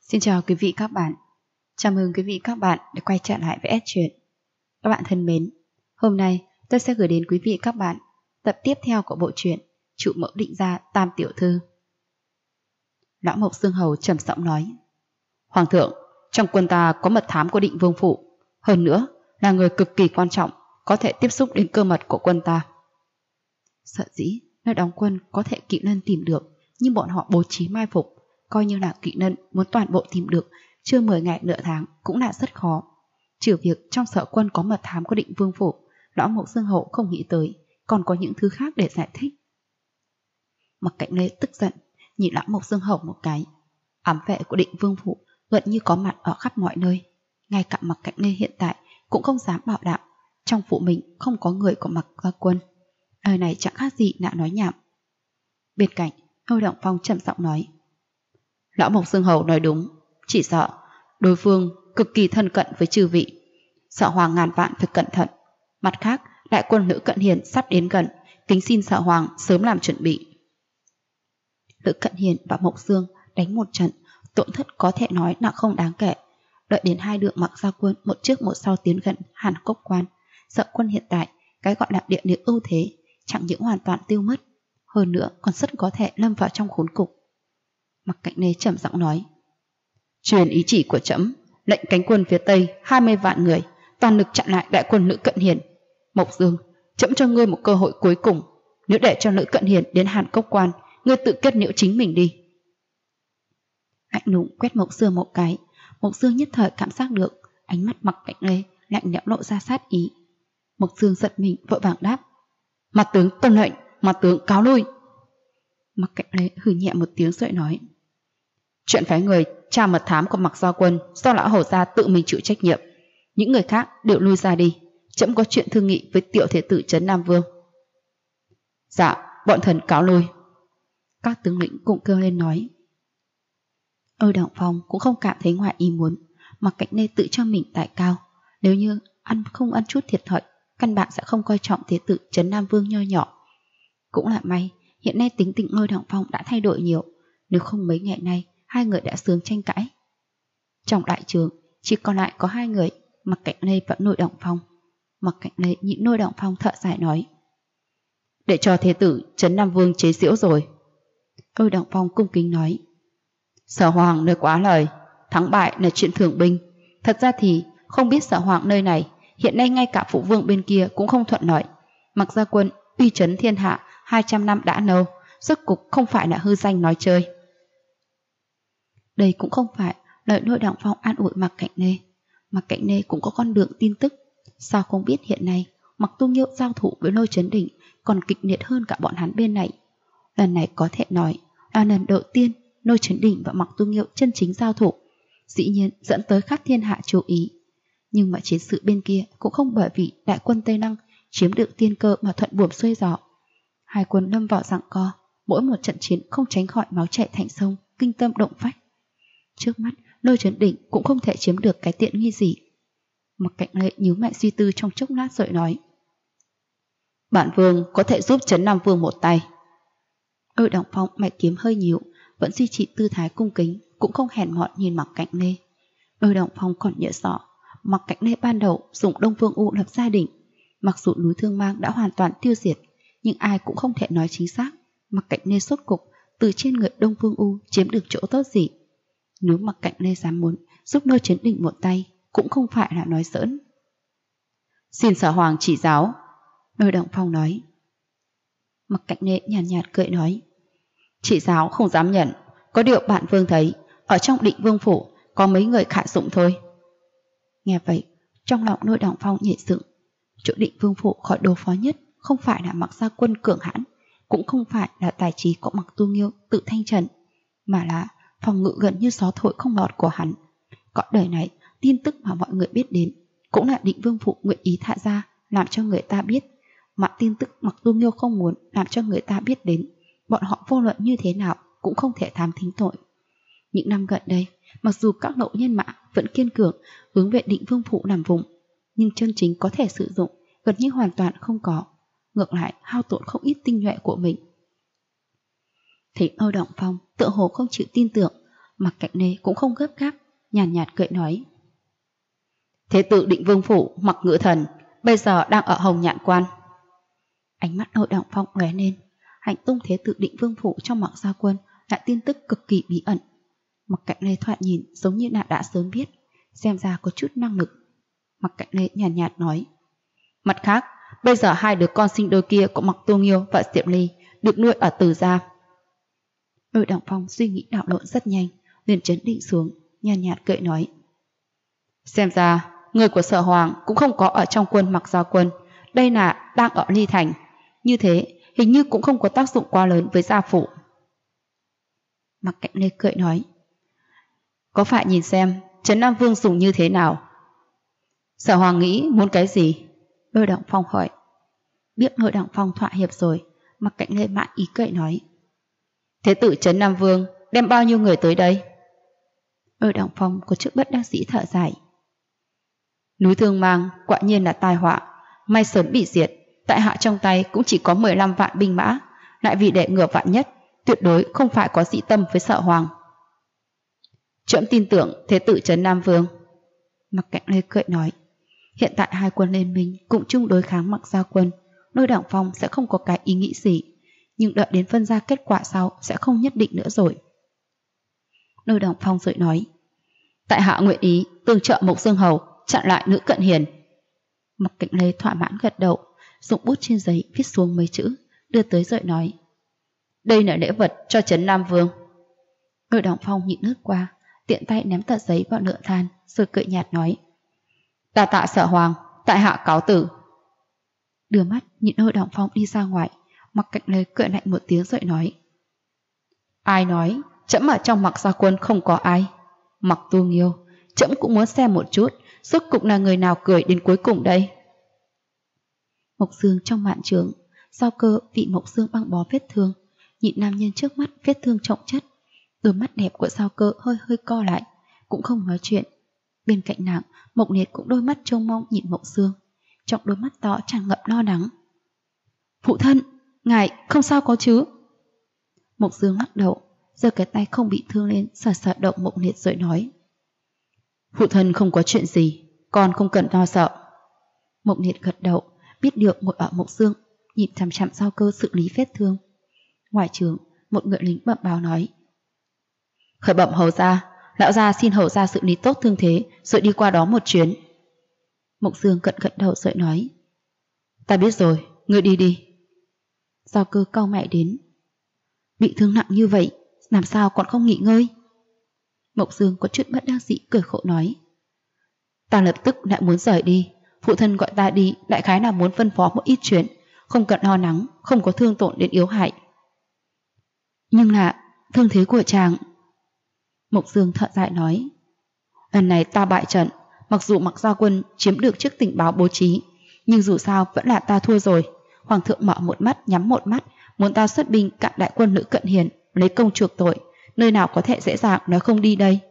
Xin chào quý vị các bạn. Chào mừng quý vị các bạn đã quay trở lại với S Truyện. Các bạn thân mến, hôm nay tôi sẽ gửi đến quý vị các bạn tập tiếp theo của bộ truyện Trụ Mẫu Định Gia Tam Tiểu Thư. Lão Mộc Dương Hầu trầm giọng nói: Hoàng thượng, trong quân ta có mật thám của Định Vương Phủ, hơn nữa là người cực kỳ quan trọng, có thể tiếp xúc đến cơ mật của quân ta. Sợ dĩ nơi đóng quân có thể Kỵ Nân tìm được, nhưng bọn họ bố trí mai phục, coi như là Kỵ Nân muốn toàn bộ tìm được chưa 10 ngày nửa tháng cũng là rất khó. Trừ việc trong sở quân có mật thám của Định Vương Phủ, Lão Mộc Dương Hầu không nghĩ tới còn có những thứ khác để giải thích. Mặc Cạnh Lê tức giận nhìn Lão Mộc Dương Hầu một cái. Ám vệ của Định Vương Phủ gần như có mặt ở khắp mọi nơi, ngay cả Mặc Cạnh Lê hiện tại cũng không dám bảo đảm trong phủ mình không có người của Mặc gia quân. Lời này chẳng khác gì là nói nhảm. Bên cạnh, Ngô Động Phong trầm giọng nói: Lão Mộc Dương Hầu nói đúng, chỉ sợ đối phương cực kỳ thân cận với chư vị, Sợ Hoàng ngàn vạn phải cẩn thận. Mặt khác, đại quân Lữ Cận Hiền sắp đến gần, kính xin Sợ Hoàng sớm làm chuẩn bị. Lữ Cận Hiền và Mộc Dương đánh một trận, tổn thất có thể nói là không đáng kể. Đợi đến hai lượng Mặc gia quân một trước một sau tiến gần Hàn Cốc Quan, Sợ quân hiện tại cái gọi là địa lý ưu thế chẳng những hoàn toàn tiêu mất, hơn nữa còn rất có thể lâm vào trong khốn cục. Mặc Cạnh Lê trầm giọng nói: Truyền ý chỉ của trẫm, lệnh cánh quân phía tây 20 vạn người toàn lực chặn lại đại quân Lữ Cận Hiền. Mộc Dương, trẫm cho ngươi một cơ hội cuối cùng, nếu để cho Lữ Cận Hiền đến Hàn Cốc Quan, ngươi tự kết liễu chính mình đi. Lạnh lùng quét Mộc Dương một cái, Mộc Dương nhất thời cảm giác được ánh mắt Mặc Cạnh Lê lạnh lẽo lộ ra sát ý. Mộc Dương giật mình vội vàng đáp: Mặt tướng tuân lệnh, mặt tướng cáo lui. Mặc Cạnh Lê hừ nhẹ một tiếng rồi nói: Chuyện phái người tra mật thám của Mặc gia quân do lão hầu gia tự mình chịu trách nhiệm, những người khác đều lui ra đi, trẫm có chuyện thương nghị với tiểu thế tử trấn Nam Vương. Dạ, bọn thần cáo lui. Các tướng lĩnh cùng kêu lên nói. Động Phong cũng không cảm thấy ngoài ý muốn, Mặc Cạnh Lê tự cho mình tài cao, nếu như không ăn chút thiệt thòi, căn bản sẽ không coi trọng thế tử trấn Nam Vương nho nhỏ. Cũng là may, hiện nay tính tình Động Phong đã thay đổi nhiều, nếu không mấy ngày nay hai người đã sớm tranh cãi. Trong đại trường chỉ còn lại có hai người, Mặc Cạnh Lê và Động Phong. Mặc Cạnh Lê nhịn Động Phong thở dài nói: Để cho thế tử trấn Nam Vương chế giễu rồi. Động Phong cung kính nói: Sở Hoàng nơi quá lời, thắng bại là chuyện thường binh. Thật ra thì không biết Sở Hoàng nơi này, hiện nay ngay cả phụ vương bên kia cũng không thuận lợi. Mặc gia quân uy chấn thiên hạ 200 năm đã lâu, rốt cục không phải là hư danh nói chơi. Đây cũng không phải lời Động Phong an ủi Mặc Cạnh Lê. Mặc Cạnh Lê cũng có con đường tin tức, sao không biết hiện nay Mặc Tu Nghiêu giao thủ với Lôi Chấn Đỉnh còn kịch liệt hơn cả bọn hắn bên này. Lần này có thể nói là lần đầu tiên Lôi Chấn Đỉnh và Mặc Tu Nghiêu chân chính giao thủ, dĩ nhiên dẫn tới khắp thiên hạ chú ý. Nhưng mà chiến sự bên kia cũng không bởi vì đại quân Tây Lăng chiếm được tiên cơ mà thuận buồm xuôi gió. Hai quân lâm vào giằng co, mỗi một trận chiến không tránh khỏi máu chảy thành sông, kinh tâm động phách. Trước mắt Lôi Chấn Đỉnh cũng không thể chiếm được cái tiện nghi gì. Mặc Cạnh Lê nhíu mày suy tư trong chốc lát rồi nói: Bản vương có thể giúp trấn Nam Vương một tay. Động Phong mày kiếm hơi nhíu, vẫn duy trì tư thái cung kính, cũng không hèn mọn nhìn Mặc Cạnh Lê. Động Phong còn nhớ rõ, Mặc Cạnh Lê ban đầu dùng Đông Vương U lập gia đình, mặc dù núi Thương Mang đã hoàn toàn tiêu diệt, nhưng ai cũng không thể nói chính xác Mặc Cạnh Lê sốt cục từ trên người Đông Vương U chiếm được chỗ tốt gì. Nếu Mặc Cạnh Lê dám muốn giúp Lôi Chấn Đỉnh một tay, cũng không phải là nói giỡn. Xin Sở Hoàng chỉ giáo. Động Phong nói. Mặc Cạnh Lê nhàn nhạt cười nói: Chỉ giáo không dám nhận, có điều bản vương thấy ở trong Định Vương Phủ có mấy người khả dụng thôi. Nghe vậy, trong lòng Động Phong nhẹ dựng. Chỗ Định Vương Phủ khỏi đối phó nhất không phải là Mặc gia quân cường hãn, cũng không phải là tài trí của Mặc Tu Nghiêu tự thanh trần, mà là phòng ngự gần như gió thổi không lọt của hắn. Cõi đời này, tin tức mà mọi người biết đến cũng là Định Vương Phủ nguyện ý thả ra làm cho người ta biết, mà tin tức Mặc Tu Nghiêu không muốn làm cho người ta biết đến, bọn họ vô luận như thế nào cũng không thể thám thính tội. Những năm gần đây, mặc dù các lộ nhân mã vẫn kiên cường hướng về Định Vương Phủ làm vùng, nhưng chân chính có thể sử dụng gần như hoàn toàn không có, ngược lại hao tổn không ít tinh nhuệ của mình. Thấy Động Phong tựa hồ không chịu tin tưởng, Mặc Cạnh Lê cũng không gấp gáp, nhàn nhạt cười nói. Thế tử Định Vương phủ Mặc Ngự Thần bây giờ đang ở Hồng Nhạn Quan. Ánh mắt Nội Đằng Phong lóe lên, hành tung thế tử Định Vương phủ trong Mặc Gia Quân lại tin tức cực kỳ bí ẩn. Mặc Cạnh Lê thoạt nhìn giống như đã sớm biết, xem ra có chút năng lực. Mặc Cạnh Lê nhàn nhạt nói. Mặt khác, bây giờ hai đứa con sinh đôi kia của Mặc Tu Nghiêu và Diệp Ly được nuôi ở Từ gia. Nội Đằng Phong suy nghĩ đảo lộn rất nhanh, liền chấn định xuống, nhàn nhạt cười nói. Xem ra người của Sở Hoàng cũng không có ở trong quân Mặc Gia Quân, đây là đang ở Ly Thành. Như thế hình như cũng không có tác dụng quá lớn với gia phủ. Mặc Cạnh Lê cười nói. Có phải nhìn xem Trấn Nam Vương dùng như thế nào? Sở Hoàng nghĩ muốn cái gì? Nội Đằng Phong hỏi. Biết Nội Đằng Phong thỏa hiệp rồi, Mặc Cạnh Lê mạn ý cười nói. Thế tử Trấn Nam Vương đem bao nhiêu người tới đây? Nội Đằng Phong có chút bất đắc dĩ thở dài. Núi Thương Mang quả nhiên là tai họa, may sớm bị diệt, tại hạ trong tay cũng chỉ có 15 vạn binh mã, lại vì để ngừa vạn nhất, tuyệt đối không phải có dị tâm với Sở Hoàng. Trẫm tin tưởng thế tử Trấn Nam Vương. Mặc Cạnh Lê cười nói. Hiện tại hai quân liên minh cũng chung đối kháng Mặc Gia Quân, Nội Đằng Phong sẽ không có cái ý nghĩ gì, nhưng đợi đến phân ra kết quả sau sẽ không nhất định nữa rồi. Nội Đằng Phong rồi nói. Tại hạ nguyện ý tương trợ Mộc Dương Hầu chặn lại Nữ Cận Hiền. Mặc Cạnh Lê thỏa mãn gật đầu, dùng bút trên giấy viết xuống mấy chữ, đưa tới rồi nói. Đây là lễ vật cho Trấn Nam Vương. Nội Đằng Phong nhịn lướt qua, tiện tay ném tờ giấy vào lửa than, rồi cười nhạt nói. Đa tạ Sở Hoàng, tại hạ cáo tử. Đưa mắt nhìn Nội Đằng Phong đi ra ngoài, Mặc Cạnh Lê cười lạnh một tiếng rồi nói. Ai nói trẫm ở trong Mặc Gia Quân không có ai? Mặc Tu Nghiêu, trẫm cũng muốn xem một chút, rốt cục là người nào cười đến cuối cùng đây. Mộc Dương trong mạn trường, Giao Cơ vị Mộc Dương băng bó vết thương, nhịn nam nhân trước mắt vết thương trọng chất. Đôi mắt đẹp của Giao Cơ hơi hơi co lại, cũng không nói chuyện. Bên cạnh nàng, Mộc Liệt cũng đôi mắt trông mong nhìn Mộc Dương, trong đôi mắt to tràn ngập lo lắng. Phụ thân, ngài không sao có chứ? Mộc Dương lắc đầu, giơ cái tay không bị thương lên, sờ sờ đầu Mộc Liệt rồi nói. Phụ thân không có chuyện gì, con không cần lo sợ. Mộc Liệt gật đầu, biết được ngồi ở Mộc Dương, nhìn chằm chằm Giao Cơ xử lý vết thương. Ngoài trường, một người lính bẩm báo nói. Khởi bẩm hầu gia, lão gia xin hầu gia xử lý tốt thương thế, rồi đi qua đó một chuyến. Mộc Dương gật đầu rồi nói. Ta biết rồi, ngươi đi đi. Giao Cơ cau mày đến. Bị thương nặng như vậy, làm sao còn không nghỉ ngơi? Mộc Dương có chút bất đắc dĩ cười khổ nói. Ta lập tức lại muốn rời đi, phụ thân gọi ta đi đại khái là muốn phân phó một ít chuyện, không cần lo lắng, không có thương tổn đến yếu hại. Nhưng là thương thế của chàng. Mộc Dương thở dài nói. Lần này ta bại trận, mặc dù Mặc Gia Quân chiếm được chiếc tình báo bố trí, nhưng dù sao vẫn là ta thua rồi. Hoàng thượng mở một mắt nhắm một mắt, muốn ta xuất binh cạn đại quân Nữ Cận Hiền, lấy công chuộc tội, nơi nào có thể dễ dàng nói không đi đây.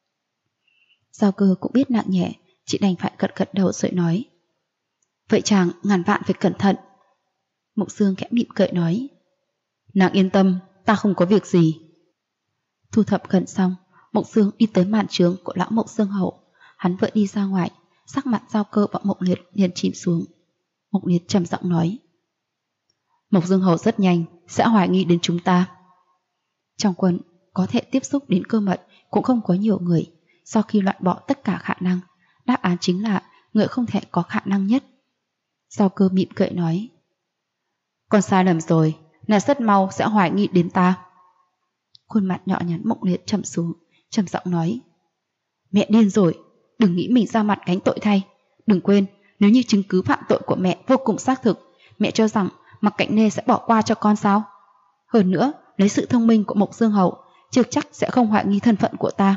Giao Cơ cũng biết nặng nhẹ, chị đành phải gật đầu rồi nói. Vậy chàng ngàn vạn phải cẩn thận. Mộc Dương khẽ mỉm cười nói. Nàng yên tâm, ta không có việc gì. Thu thập gần xong, Mộc Dương đi tới màn trướng của lão Mộc Dương Hậu. Hắn vừa đi ra ngoài, sắc mặt Giao Cơ và Mộc Liệt liền chìm xuống. Mộc Liệt trầm giọng nói. Mộc Dương Hậu rất nhanh sẽ hoài nghi đến chúng ta. Trong quân có thể tiếp xúc đến cơ mật cũng không có nhiều người. Sau khi loại bỏ tất cả khả năng, đáp án chính là người không thể có khả năng nhất. Giao Cơ mỉm cười nói. Con sai lầm rồi, là rất mau sẽ hoài nghi đến ta. Khuôn mặt nhỏ nhắn Mộc Liệt trầm xuống, trầm giọng nói. Mẹ điên rồi, đừng nghĩ mình ra mặt gánh tội thay. Đừng quên, nếu như chứng cứ phạm tội của mẹ vô cùng xác thực, mẹ cho rằng Mặc Cạnh Lê sẽ bỏ qua cho con sao? Hơn nữa, lấy sự thông minh của Mộc Dương Hậu, chưa chắc sẽ không hoài nghi thân phận của ta.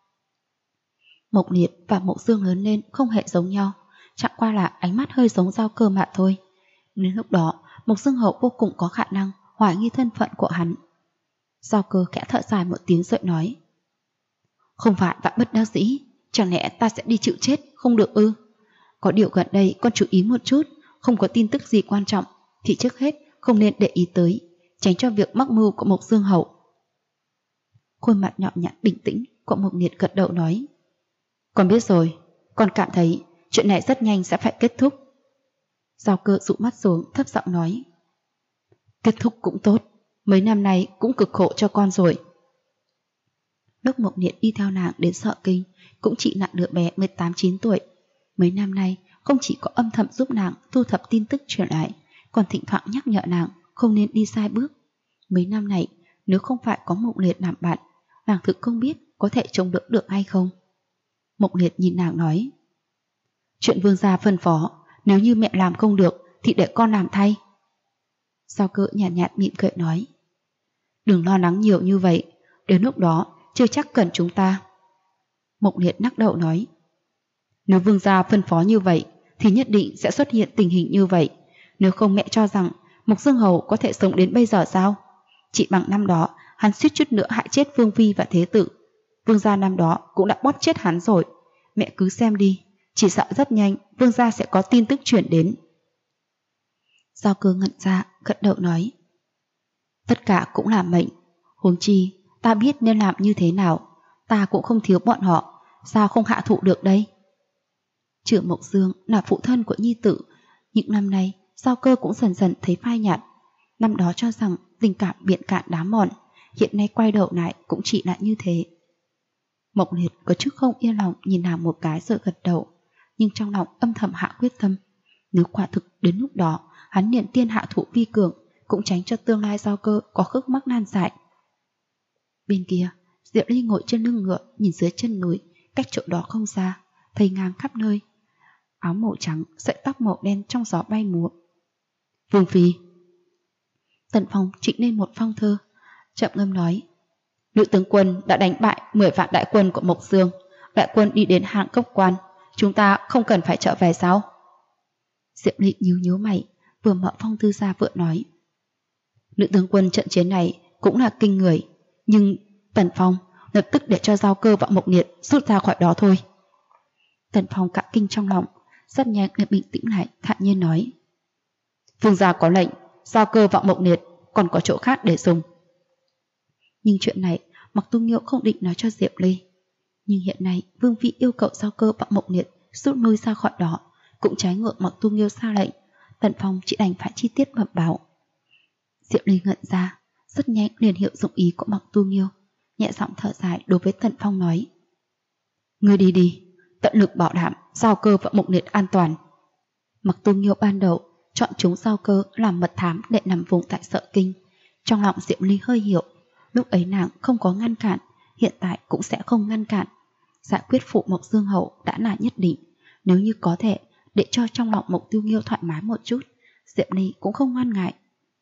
Mộc Liệt và Mộc Dương lớn lên không hề giống nhau, chẳng qua là ánh mắt hơi giống Giao Cơ mà thôi. Đến lúc đó, Mộc Dương Hậu vô cùng có khả năng hoài nghi thân phận của hắn. Giao Cơ khẽ thở dài một tiếng rồi nói. Không phải bạn bất đắc dĩ, chẳng lẽ ta sẽ đi chịu chết không được ư? Có điều gần đây con chú ý một chút, không có tin tức gì quan trọng thì trước hết không nên để ý tới, tránh cho việc mắc mưu của Mộc Dương Hậu. Khuôn mặt nhọn nhặn bình tĩnh của Mộc Liệt gật đầu nói: Con biết rồi, con cảm thấy chuyện này rất nhanh sẽ phải kết thúc. Giao Cơ dụ mắt xuống thấp giọng nói: Kết thúc cũng tốt, mấy năm nay cũng cực khổ cho con rồi. Lúc Mộc Liệt đi theo nàng đến Sợ Kinh cũng chỉ là đứa bé 18-19 tuổi. Mấy năm nay không chỉ có âm thầm giúp nàng thu thập tin tức truyền lại, còn thỉnh thoảng nhắc nhở nàng không nên đi sai bước. Mấy năm này nếu không phải có Mộc Liệt làm bạn, nàng thực không biết có thể chống đỡ được hay không. Mộc Liệt nhìn nàng nói: Chuyện vương gia phân phó, nếu như mẹ làm không được thì để con làm thay. Giao Cơ nhàn nhạt mỉm cười nói: Đừng lo lắng nhiều như vậy, đến lúc đó chưa chắc cần chúng ta. Mộc Liệt lắc đầu nói: Nếu vương gia phân phó như vậy thì nhất định sẽ xuất hiện tình hình như vậy. Nếu không mẹ cho rằng Mộc Dương Hầu có thể sống đến bây giờ sao? Chỉ bằng năm đó hắn suýt chút nữa hại chết Vương Phi và Thế Tử. Vương gia năm đó cũng đã bóp chết hắn rồi. Mẹ cứ xem đi, chỉ sợ rất nhanh vương gia sẽ có tin tức chuyển đến. Giao Cơ ngẩn ra gật đầu nói: Tất cả cũng là mệnh, huống chi ta biết nên làm như thế nào. Ta cũng không thiếu bọn họ, sao không hạ thủ được đây? Trưởng Mộc Dương là phụ thân của nhi tử. Những năm nay Giao Cơ cũng dần dần thấy phai nhạt. Năm đó cho rằng tình cảm biển cạn đá mòn, hiện nay quay đầu lại cũng chỉ là như thế. Mộc Liệt có chút không yên lòng nhìn nàng một cái rồi gật đầu, nhưng trong lòng âm thầm hạ quyết tâm, nếu quả thực đến lúc đó hắn liền tiên hạ thủ vi cường, cũng tránh cho tương lai Giao Cơ có khúc mắc nan giải. Bên kia Diệu Ly ngồi trên lưng ngựa nhìn dưới chân núi, cách chỗ đó không xa, thây ngang khắp nơi, áo màu trắng, sợi tóc màu đen trong gió bay múa. Vương Phi. Tần Phong trịnh lên một phong thơ, chậm ngâm nói: Nữ tướng quân đã đánh bại 10 vạn đại quân của Mộc Dương, đại quân đi đến Hạng Cốc Quan, chúng ta không cần phải trở về sao? Diệu Ly nhíu nhíu mày, vừa mở phong thư ra vừa nói: Nữ tướng quân trận chiến này cũng là kinh người, nhưng Tần Phong lập tức để cho Giao Cơ và Mộc Liệt rút ra khỏi đó thôi. Tần Phong cả kinh trong lòng, rất nhanh lại bình tĩnh lại, thản nhiên nói: Vương gia có lệnh, Giao Cơ và Mộc Liệt còn có chỗ khác để dùng. Nhưng chuyện này Mặc Tu Nghiêu không định nói cho Diệu Ly. Nhưng hiện nay Vương Phi yêu cầu Giao Cơ và Mộc Liệt rút lui ra khỏi đó, cũng trái ngược Mặc Tu Nghiêu ra lệnh. Tần Phong chỉ đành phải chi tiết bẩm báo. Diệu Ly ngẩn ra, rất nhanh liền hiểu dụng ý của Mặc Tu Nghiêu, nhẹ giọng thở dài đối với Tần Phong nói: Ngươi đi đi, tận lực bảo đảm Giao Cơ và Mộc Liệt an toàn. Mặc Tu Nghiêu ban đầu chọn chúng Giao Cơ làm mật thám để nằm vùng tại Sợ Kinh. Trong lòng Diệu Ly hơi hiểu, lúc ấy nàng không có ngăn cản, hiện tại cũng sẽ không ngăn cản. Giải quyết phụ Mộc Dương Hầu đã là nhất định, nếu như có thể để cho trong lòng Mộc Tu Nghiêu thoải mái một chút, Diệu Ly cũng không ngoan ngại.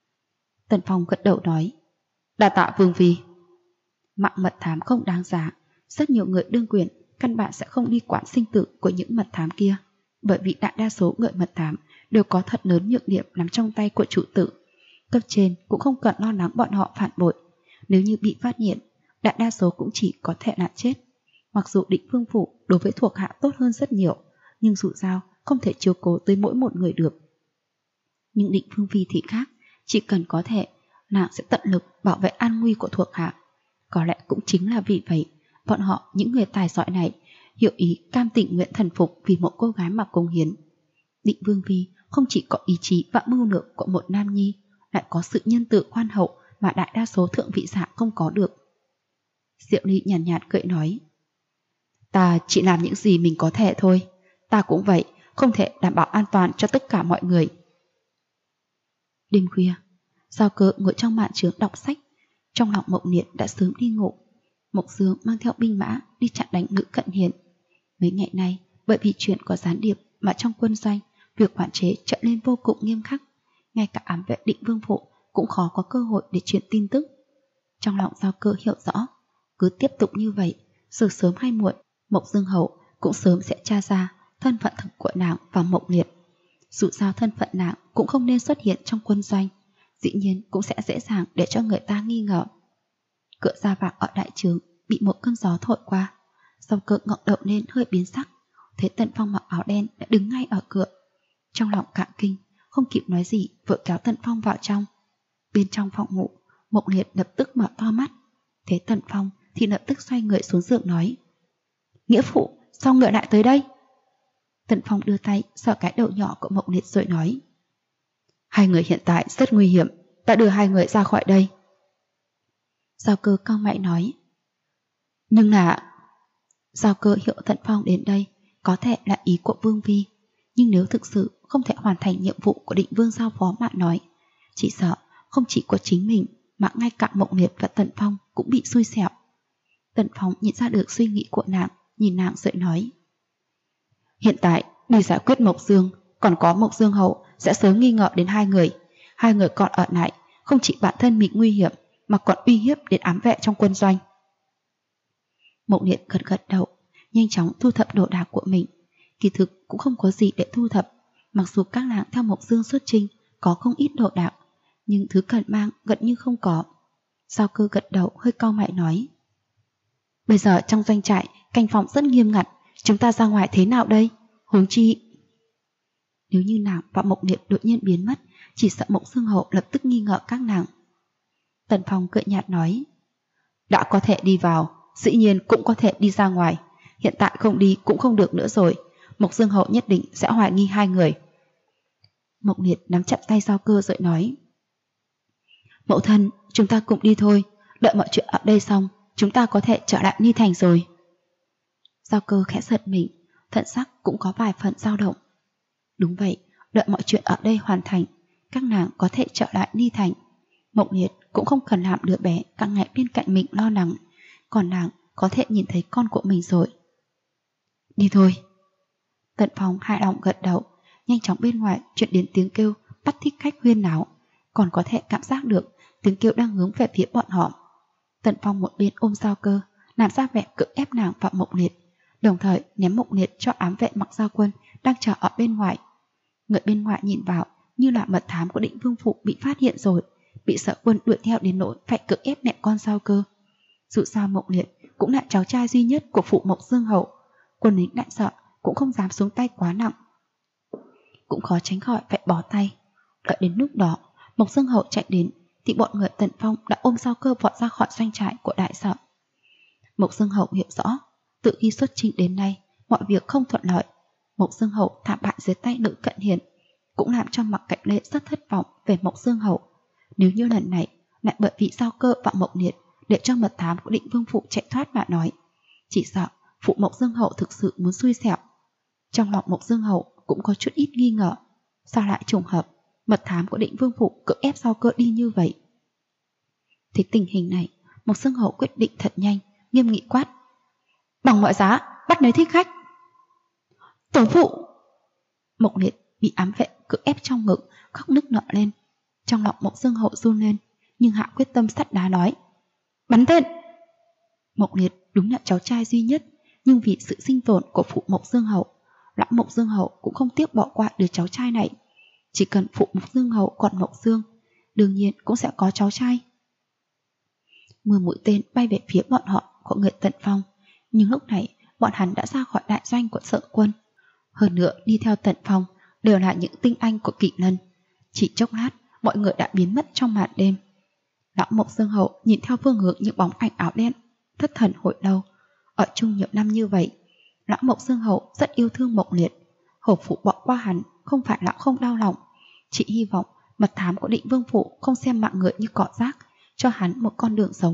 Tần Phong gật đầu nói: Đa tạ Vương Phi. Mạng mật thám không đáng giá, rất nhiều người đương quyền căn bản sẽ không đi quản sinh tử của những mật thám kia, bởi vì đại đa số người mật thám đều có thật lớn nhược điểm nằm trong tay của chủ tử. Cấp trên cũng không cần lo lắng bọn họ phản bội, nếu như bị phát hiện, đại đa số cũng chỉ có thể là chết. Mặc dù Định Vương Phủ đối với thuộc hạ tốt hơn rất nhiều, nhưng dù sao không thể chiếu cố tới mỗi một người được. Nhưng Định Vương Phi thì khác, chỉ cần có thể, nàng sẽ tận lực bảo vệ an nguy của thuộc hạ. Có lẽ cũng chính là vì vậy, bọn họ, những người tài giỏi này, hiểu ý cam tình nguyện thần phục vì một cô gái mà cống hiến. Định Vương Phi không chỉ có ý chí và mưu lược của một nam nhi, lại có sự nhân từ khoan hậu mà đại đa số thượng vị giả không có được. Diệu Ly nhàn nhạt cười nói: Ta chỉ làm những gì mình có thể thôi, ta cũng vậy, không thể đảm bảo an toàn cho tất cả mọi người. Đêm khuya, Giao Cơ ngồi trong mạn trướng đọc sách, trong lòng Mộc Liệt đã sớm đi ngủ. Mộc Dương mang theo binh mã đi chặn đánh Nữ Cận Hiền. Mấy ngày nay, bởi vì chuyện có gián điệp mà trong quân doanh, việc quản chế trở nên vô cùng nghiêm khắc. Ngay cả ám vệ Định Vương Phủ cũng khó có cơ hội để truyền tin tức. Trong lòng Giao Cơ hiểu rõ, cứ tiếp tục như vậy, rồi sớm hay muộn, Mộc Dương Hầu cũng sớm sẽ tra ra thân phận thực của nàng và Mộc Liệt. Dù sao thân phận nàng cũng không nên xuất hiện trong quân doanh, dĩ nhiên cũng sẽ dễ dàng để cho người ta nghi ngờ. Cửa ra vào ở đại trướng bị một cơn gió thổi qua, Giao Cơ ngẩng đầu lên hơi biến sắc, thấy Tần Phong mặc áo đen đã đứng ngay ở cửa. Trong lòng cạn kinh, không kịp nói gì vội kéo Tần Phong vào trong. Bên trong phòng ngủ, Mộc Liệt lập tức mở to mắt, thấy Tần Phong thì lập tức xoay người xuống giường nói: Nghĩa phụ, sao ngựa lại tới đây? Tần Phong đưa tay sờ cái đầu nhỏ của Mộng Liệt rồi nói: Hai người hiện tại rất nguy hiểm, ta đưa hai người ra khỏi đây. Giao Cơ cau mày nói: Nhưng là... Giao Cơ hiểu Tần Phong đến đây có thể là ý của Vương Vi, nhưng nếu thực sự không thể hoàn thành nhiệm vụ của Định Vương giao phó mà nói, chỉ sợ không chỉ của chính mình mà ngay cả Mộng Liệt và Tần Phong cũng bị xui xẻo. Tần Phong nhìn ra được suy nghĩ của nàng, nhìn nàng rồi nói: Hiện tại đi giải quyết Mộc Dương, còn có Mộc Dương hậu sẽ sớm nghi ngờ đến hai người. Hai người còn ở lại không chỉ bản thân mình nguy hiểm mà còn uy hiếp đến ám vệ trong quân doanh. Mộng Liệt gật gật đầu, nhanh chóng thu thập đồ đạc của mình. Kỳ thực cũng không có gì để thu thập, mặc dù các nàng theo Mộc Dương xuất chinh có không ít đồ đạc, nhưng thứ cần mang gần như không có. Giao Cơ gật đầu hơi cau mày nói: Bây giờ trong doanh trại canh phòng rất nghiêm ngặt, chúng ta ra ngoài thế nào đây? Huống chi... Nếu như nàng và Mộng Liệt đột nhiên biến mất, chỉ sợ Mộng Dương hậu lập tức nghi ngờ các nàng. Tần Phong cười nhạt nói: Đã có thể đi vào, dĩ nhiên cũng có thể đi ra ngoài. Hiện tại không đi cũng không được nữa rồi. Mộc Dương hậu nhất định sẽ hoài nghi hai người. Mộng Liệt nắm chặt tay Giao Cơ rồi nói: Mẫu thân, chúng ta cùng đi thôi. Đợi mọi chuyện ở đây xong, chúng ta có thể trở lại Ni Thành rồi. Giao Cơ khẽ giật mình, thần sắc cũng có vài phần dao động. Đúng vậy, đợi mọi chuyện ở đây hoàn thành, các nàng có thể trở lại Ni Thành. Mộng Liệt cũng không cần làm đứa bé cả ngày bên cạnh mình lo lắng, còn nàng có thể nhìn thấy con của mình rồi. Đi thôi. Tần Phong hài lòng gật đầu, nhanh chóng bên ngoài chuyển đến tiếng kêu bắt thích khách huyên náo, còn có thể cảm giác được tiếng kêu đang hướng về phía bọn họ. Tần Phong một bên ôm Giao Cơ, làm ra vẻ cưỡng ép nàng vào Mộng Liệt, đồng thời ném Mộng Liệt cho ám vệ Mặc Giao Quân đang chờ ở bên ngoài. Người bên ngoài nhìn vào như là mật thám của Định Vương phụ bị phát hiện rồi, bị Sở Quân đuổi theo đến nỗi phải cưỡng ép mẹ con Giao Cơ. Dù sao Mộng Liệt cũng là cháu trai duy nhất của phụ Mộc Dương hậu, quân lính đại sợ cũng không dám xuống tay quá nặng, cũng khó tránh khỏi phải bỏ tay. Đợi đến lúc đó Mộc Dương hậu chạy đến thì bọn người Tần Phong đã ôm Giao Cơ vọt ra khỏi doanh trại của đại sở. Mộc Dương hậu hiểu rõ, từ khi xuất chinh đến nay mọi việc không thuận lợi. Mộc Dương hậu thảm bại dưới tay Nữ Cận Hiền, cũng làm cho Mặc Cạnh Lệ rất thất vọng về Mộc Dương hậu. Nếu như lần này lại bởi vì Giao Cơ và Mộng Liệt để cho mật thám của Định Vương phụ chạy thoát mà nói, chỉ sợ phụ Mộc Dương hậu thực sự muốn xui xẻo. Trong lòng Mộc Dương hậu cũng có chút ít nghi ngờ, sao lại trùng hợp mật thám của Định Vương phụ cưỡng ép Giao Cơ đi như vậy. Thấy tình hình này, Mộc Dương hậu quyết định thật nhanh, nghiêm nghị quát: Bằng mọi giá bắt lấy thích khách. Tổ phụ! Mộng Liệt bị ám vệ cưỡng ép trong ngực, khóc nức nở lên. Trong lòng Mộc Dương hậu run lên, nhưng hạ quyết tâm sắt đá nói: Bắn tên! Mộng Liệt đúng là cháu trai duy nhất, nhưng vì sự sinh tồn của phụ Mộc Dương hậu, lão Mộc Dương hậu cũng không tiếc bỏ qua đứa cháu trai này. Chỉ cần phụ Mộc Dương hậu còn Mộc Dương, đương nhiên cũng sẽ có cháu trai. 10 mũi tên bay về phía bọn họ của người Tần Phong, nhưng lúc này bọn hắn đã ra khỏi đại doanh của Sở Quân. Hơn nữa đi theo Tần Phong đều là những tinh anh của Kỵ Lân. Chỉ chốc lát mọi người đã biến mất trong màn đêm. Lão Mộc Dương hậu nhìn theo phương hướng những bóng ảnh áo đen, thất thần hồi lâu. Ở chung nhiều năm như vậy, lão Mộc Dương hậu rất yêu thương Mộng Liệt. Hổ phụ bỏ qua hắn không phải lão không đau lòng, chỉ hy vọng mật thám của Định Vương phụ không xem mạng người như cỏ rác, cho hắn một con đường sống.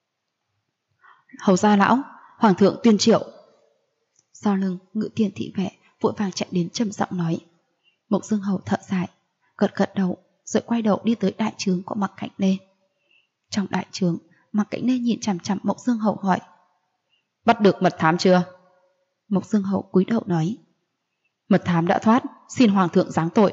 Hầu gia lão, hoàng thượng tuyên triệu. Sau lưng Ngự Tiền thị vệ vội vàng chạy đến trầm giọng nói. Mộc Dương hầu thở dài, gật gật đầu rồi quay đầu đi tới đại trướng của Mặc Cạnh Lê. Trong đại trướng, Mặc Cạnh Lê nhìn chằm chằm Mộc Dương hầu hỏi: Bắt được mật thám chưa? Mộc Dương hầu cúi đầu nói: Mật thám đã thoát, xin hoàng thượng giáng tội.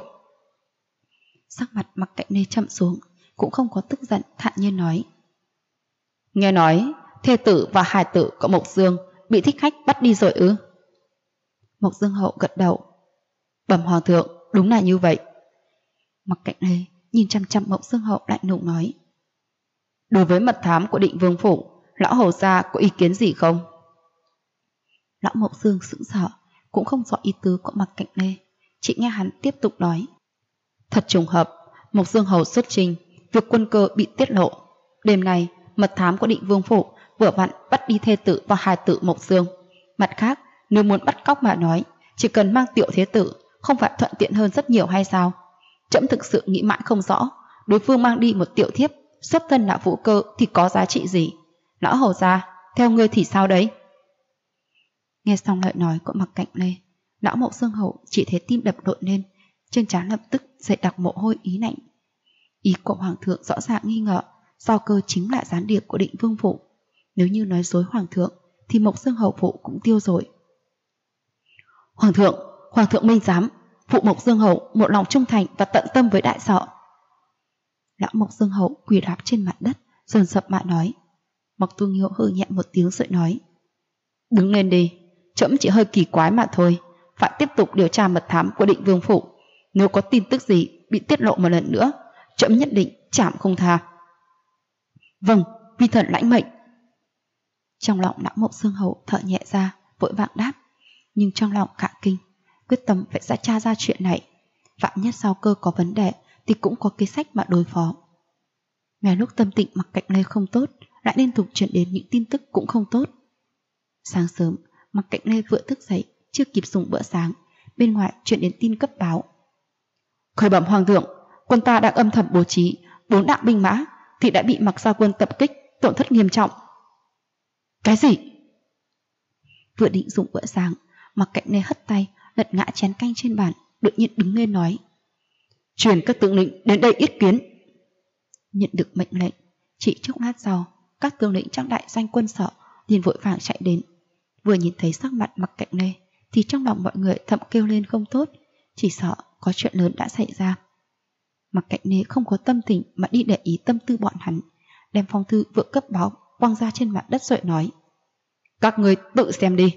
Sắc mặt Mặc Cạnh Lê chậm xuống, cũng không có tức giận, thản nhiên nói: Nghe nói thê tử và hài tử của Mộc Dương bị thích khách bắt đi rồi ư? Mộc Dương hậu gật đầu: Bẩm hoàng thượng, đúng là như vậy. Mặc Cạnh Lê nhìn chăm chăm Mộc Dương hậu lạnh lùng nói: Đối với mật thám của Định Vương phủ, lão hầu gia có ý kiến gì không? Lão Mộc Dương sững sờ, cũng không rõ ý tứ của Mặc Cạnh Lê, chỉ nghe hắn tiếp tục nói: Thật trùng hợp, Mộc Dương hầu xuất trình, việc quân cơ bị tiết lộ. Đêm nay mật thám của Định Vương phủ vừa vặn bắt đi thê tử và hài tử Mộc Dương. Mặt khác, nếu muốn bắt cóc mà nói, chỉ cần mang tiểu thế tử, không phải thuận tiện hơn rất nhiều hay sao? Trẫm thực sự nghĩ mãi không rõ, đối phương mang đi một tiểu thiếp, xuất thân là vũ cơ thì có giá trị gì? Lão hầu gia, theo ngươi thì sao đấy? Nghe xong lời nói của Mạc Cạnh Lê, lão Mộc Dương hầu chỉ thấy tim đập rộn lên, trên trán lập tức dậy đặc mồ hôi ý lạnh. Ý của hoàng thượng rõ ràng nghi ngờ Giao Cơ chính là gián điệp của Định Vương phủ. Nếu như nói dối hoàng thượng thì Mộc Dương hầu phủ cũng tiêu rồi. Hoàng thượng minh giám, phụ Mộc Dương hầu một lòng trung thành và tận tâm với đại sở. Lão Mộc Dương hầu quỳ rạp trên mặt đất, dồn dập mà nói. Mộc Tu Nghiêu hừ nhẹ một tiếng rồi nói: Đứng lên đi, trẫm chỉ hơi kỳ quái mà thôi, phải tiếp tục điều tra mật thám của Định Vương phủ. Nếu có tin tức gì bị tiết lộ một lần nữa, trẫm nhất định chảm không tha. Vâng, vi thần lãnh mệnh. Trong lòng lão Mộc Dương hầu thở nhẹ ra, vội vàng đáp, nhưng trong lòng cả kinh, quyết tâm phải ra tra ra chuyện này. Vạn nhất Giao Cơ có vấn đề thì cũng có kế sách mà đối phó. Ngay lúc tâm tình Mạc Cạnh Lê không tốt, lại liên tục truyền đến những tin tức cũng không tốt. Sáng sớm, Mạc Cạnh Lê vừa thức dậy, chưa kịp dùng bữa sáng, bên ngoài truyền đến tin cấp báo. Khởi bẩm hoàng thượng, quân ta đang âm thầm bố trí 4 đạo binh mã thì đã bị Mạc Gia quân tập kích, tổn thất nghiêm trọng. Cái gì? Vừa định dùng bữa sáng, Mạc Cạnh Lê hất tay, lật ngã chén canh trên bàn, đột nhiên đứng lên nói: Truyền các tướng lĩnh đến đây yết kiến. Nhận được mệnh lệnh, chỉ chốc lát sau, các tướng lĩnh trong đại doanh quân sở liền vội vàng chạy đến. Vừa nhìn thấy sắc mặt Mạc Cạnh Lê thì trong lòng mọi người thầm kêu lên không tốt, chỉ sợ có chuyện lớn đã xảy ra. Mạc Cạnh Lê không có tâm tình mà đi để ý tâm tư bọn hắn, đem phong thư vừa cấp báo quăng ra trên mặt đất rồi nói: Các người tự xem đi.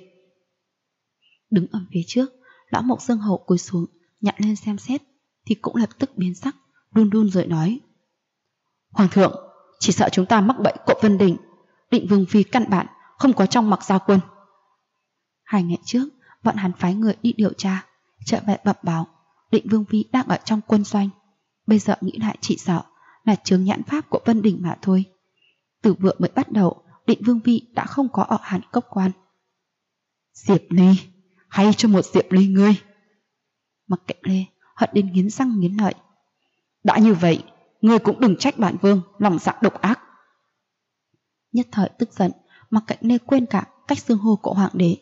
Đứng ở phía trước, lão Mộc Dương hầu cúi xuống nhặt lên xem xét thì cũng lập tức biến sắc, run run rồi nói: Hoàng thượng, chỉ sợ chúng ta mắc bẫy của Vân Đình. Định Vương phi căn bản không có trong Mạc Gia quân. 2 ngày trước, bọn hắn phái người đi điều tra, trở về bẩm báo Định Vương phi đang ở trong quân doanh. Bây giờ nghĩ lại chỉ sợ là chướng nhãn pháp của Vân Đình mà thôi. Từ vừa mới bắt đầu, Định Vương phi đã không có ở Hàn Cốc quan. Diệp Ly, hay cho một Diệp Ly ngươi. Mạc Cạnh Lê hận đến nghiến răng nghiến lợi. Đã như vậy, ngươi cũng đừng trách bản vương lòng dạ độc ác. Nhất thời tức giận, Mạc Cạnh Lê quên cả cách xưng hô của hoàng đế.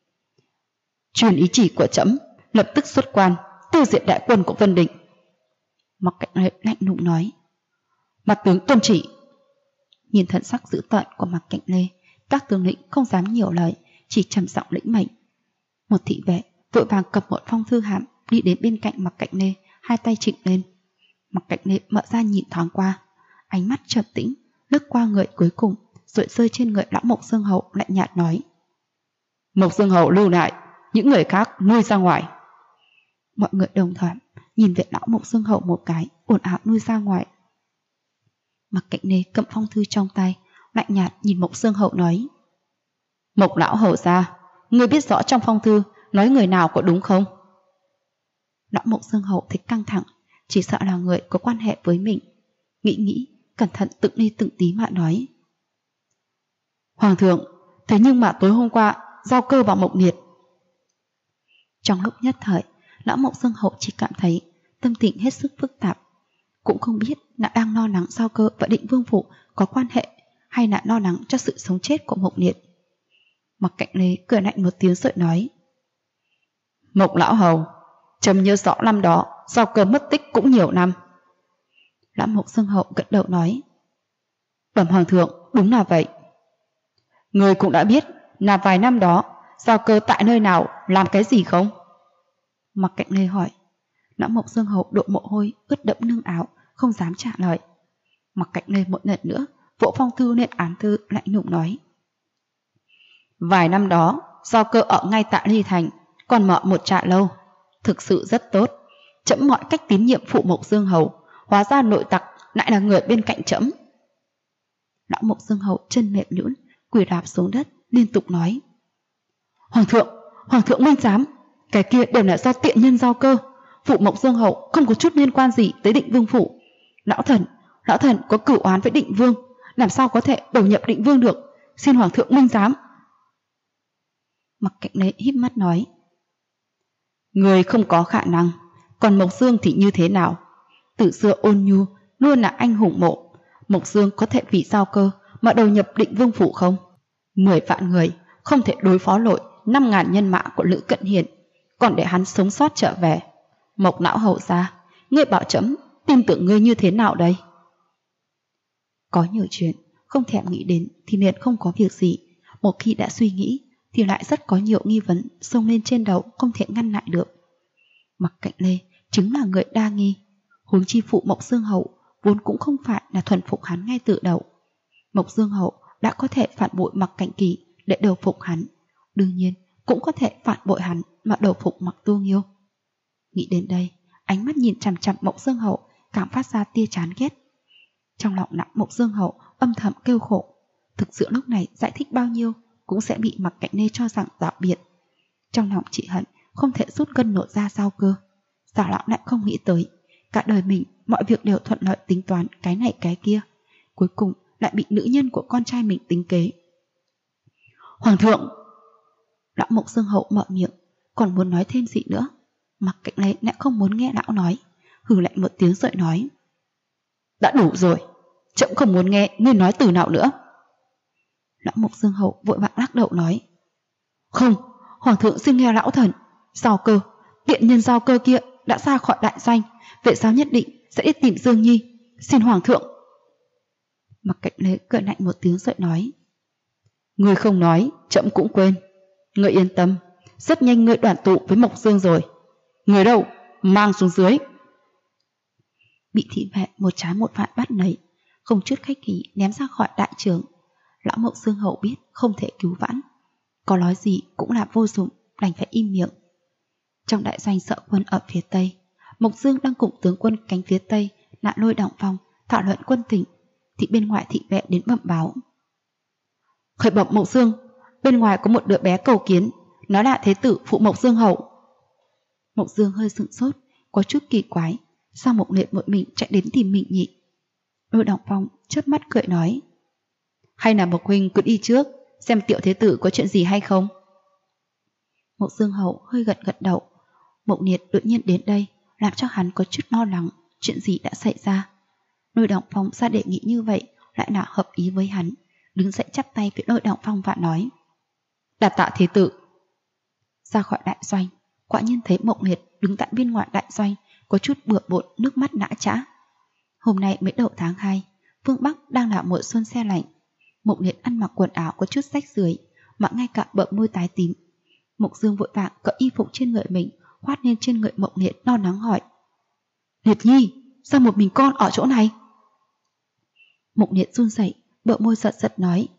Truyền ý chỉ của trẫm, lập tức xuất quan, tiêu diệt đại quân của Vân Định. Mạc Cạnh Lê lạnh lùng nói. Mặt tướng tuân chỉ. Nhìn thần sắc dữ tợn của Mạc Cạnh Lê, các tướng lĩnh không dám nhiều lời, chỉ trầm giọng lĩnh mệnh. Một thị vệ vội vàng cầm một phong thư hàm đi đến bên cạnh Mạc Cạnh Lê, hai tay trịnh lên. Mạc Cạnh Lê mở ra nhìn thoáng qua, ánh mắt trầm tĩnh lướt qua người cuối cùng rồi rơi trên người lão Mộc Dương hầu, lạnh nhạt nói: Mộc Dương hầu lưu lại, những người khác nuôi ra ngoài. Mọi người đồng thoại nhìn về lão Mộc Dương hầu một cái, ồn ào nuôi ra ngoài. Mạc Cạnh Lê cầm phong thư trong tay, lạnh nhạt nhìn Mộc Dương hầu nói: Mộc lão hầu gia, ngươi biết rõ trong phong thư nói người nào có đúng không? Lão Mộc Dương hầu thấy căng thẳng, chỉ sợ là người có quan hệ với mình. Nghĩ cẩn thận từng ly từng tí mà nói: Hoàng thượng, thế nhưng mà tối hôm qua Giao Cơ và Mộc Liệt. Trong lúc nhất thời, lão Mộc Dương hầu chỉ cảm thấy tâm tình hết sức phức tạp, cũng không biết là đang lo lắng Giao Cơ và Định Vương phủ có quan hệ hay là lo lắng cho sự sống chết của Mộc Liệt. Mạc Cạnh Lê cười lạnh một tiếng rồi nói: Mộc lão hầu, trẫm nhớ rõ năm đó Giao Cơ mất tích cũng nhiều năm. Lão Mộc Dương hầu gật đầu nói: Bẩm hoàng thượng, đúng là vậy. Người cũng đã biết là vài năm đó Giao Cơ tại nơi nào, làm cái gì không? Mạc Cạnh Lê hỏi. Lão Mộc Dương hầu đổ mồ hôi ướt đẫm lưng áo, không dám trả lời. Mạc Cạnh Lê một lần nữa vỗ phong thư lên án thư, lạnh lùng nói: Vài năm đó Giao Cơ ở ngay tại Ly Thành, còn mở một trại lâu, thực sự rất tốt. Trẫm mọi cách tín nhiệm phụ Mộc Dương hầu, hóa ra nội tặc lại là người bên cạnh trẫm. Lão Mộc Dương hầu chân mềm nhũn, quỳ rạp xuống đất, liên tục nói: Hoàng thượng minh giám, cái kia đều là do tiện nhân Giao Cơ. Phụ Mộc Dương hầu không có chút liên quan gì tới Định Vương phủ. Lão thần có cửu oán với Định Vương, làm sao có thể đầu nhập Định Vương được? xin hoàng thượng minh giám. Mặc Cạnh Lệ híp mắt nói: Người không có khả năng, còn Mộc Dương thì như thế nào? Từ xưa Ôn Nhu luôn là anh hùng mộ, Mộc Dương có thể vì Giao Cơ mà đầu nhập Định Vương phủ không? 10 vạn người không thể đối phó nổi 5.000 nhân mã của Lữ Cận Hiền, còn để hắn sống sót trở về. Mộc lão hậu gia, ngươi bảo chấm tin tưởng ngươi như thế nào đây? Có nhiều chuyện không thèm nghĩ đến thì liền không có việc gì, một khi đã suy nghĩ thì lại rất có nhiều nghi vấn xông lên trên đầu không thể ngăn lại được. Mặc Cạnh Lê chính là người đa nghi, huống chi phụ Mộc Dương hậu vốn cũng không phải là thuần phục hắn ngay từ đầu. Mộc Dương hậu đã có thể phản bội Mặc Cảnh Kỳ để đầu phục hắn, đương nhiên cũng có thể phản bội hắn mà đầu phục Mặc Tu Nghiêu. Nghĩ đến đây, ánh mắt nhìn chằm chằm Mộc Dương hậu cảm phát ra tia chán ghét. Trong lòng nặng Mộc Dương hậu âm thầm kêu khổ, thực sự lúc này giải thích bao nhiêu cũng sẽ bị Mặc Cạnh Lê cho rằng dạo biện. Trong lòng chị hận không thể rút gân nổi ra Giao Cơ, sao lão lại không nghĩ tới cả đời mình mọi việc đều thuận lợi tính toán cái này cái kia, cuối cùng lại bị nữ nhân của con trai mình tính kế. Hoàng thượng! Lão Mộc Dương hậu mở miệng còn muốn nói thêm gì nữa, Mặc Cạnh Lê lại không muốn nghe lão nói, hừ lại một tiếng rồi nói: Đã đủ rồi, trẫm không muốn nghe ngươi nói từ nào nữa. Lão Mộc Dương hậu vội vàng lắc đầu nói: Không, hoàng thượng xin nghe lão thần, Giao Cơ, tiện nhân Giao Cơ kia đã ra khỏi đại doanh, vệ giáo nhất định sẽ đi tìm Dương Nhi, xin hoàng thượng. Mặc Cạnh Lê cười lạnh một tiếng rồi nói: Ngươi không nói, trẫm cũng quên. Ngươi yên tâm, rất nhanh ngươi đoàn tụ với Mộc Dương rồi. Người đâu, mang xuống dưới. Bị thị vệ một trái một phải bắt lấy, không chút khách khí ném ra khỏi đại trường. Lão Mộc Dương hậu biết không thể cứu vãn, có nói gì cũng là vô dụng, đành phải im miệng. Trong đại doanh Sợ Quân ở phía tây, Mộc Dương đang cùng tướng quân cánh phía tây Nạn Lôi Đặng Phong thảo luận quân tình, thì bên ngoài thị vệ đến bẩm báo: Khởi bẩm Mộc Dương, bên ngoài có một đứa bé cầu kiến, nó là thế tử phụ Mộc Dương hậu. Mộc Dương hơi sửng sốt, có chút kỳ quái, sao Mộc Liệt một mình chạy đến tìm mình nhỉ? Lôi Đặng Phong chớp mắt cười nói: Hay là Mộc huynh cứ đi trước, xem tiểu thế tử có chuyện gì hay không? Mộc Dương hậu hơi gật gật đầu. Mộc Liệt đột nhiên đến đây làm cho hắn có chút lo lắng chuyện gì đã xảy ra. Lôi Đặng Phong ra đề nghị như vậy lại là hợp ý với hắn, đứng dậy chắp tay với Lôi Đặng Phong và nói: Đa tạ thế tử. Ra khỏi đại doanh, quả nhiên thấy Mộc Liệt đứng tại bên ngoài đại doanh, có chút bừa bộn, nước mắt nã chã. Hôm nay mới đầu tháng 2, phương Bắc đang là mùa xuân se lạnh. Mộc Liệt ăn mặc quần áo có chút rách rưới, mà ngay cả bờ môi tái tím. Mộc Dương vội vàng cởi y phục trên người mình khoát lên trên người Mộc Liệt, lo lắng hỏi: Liệt nhi, sao một mình con ở chỗ này? Mộc Liệt run rẩy, bờ môi giật giật nói: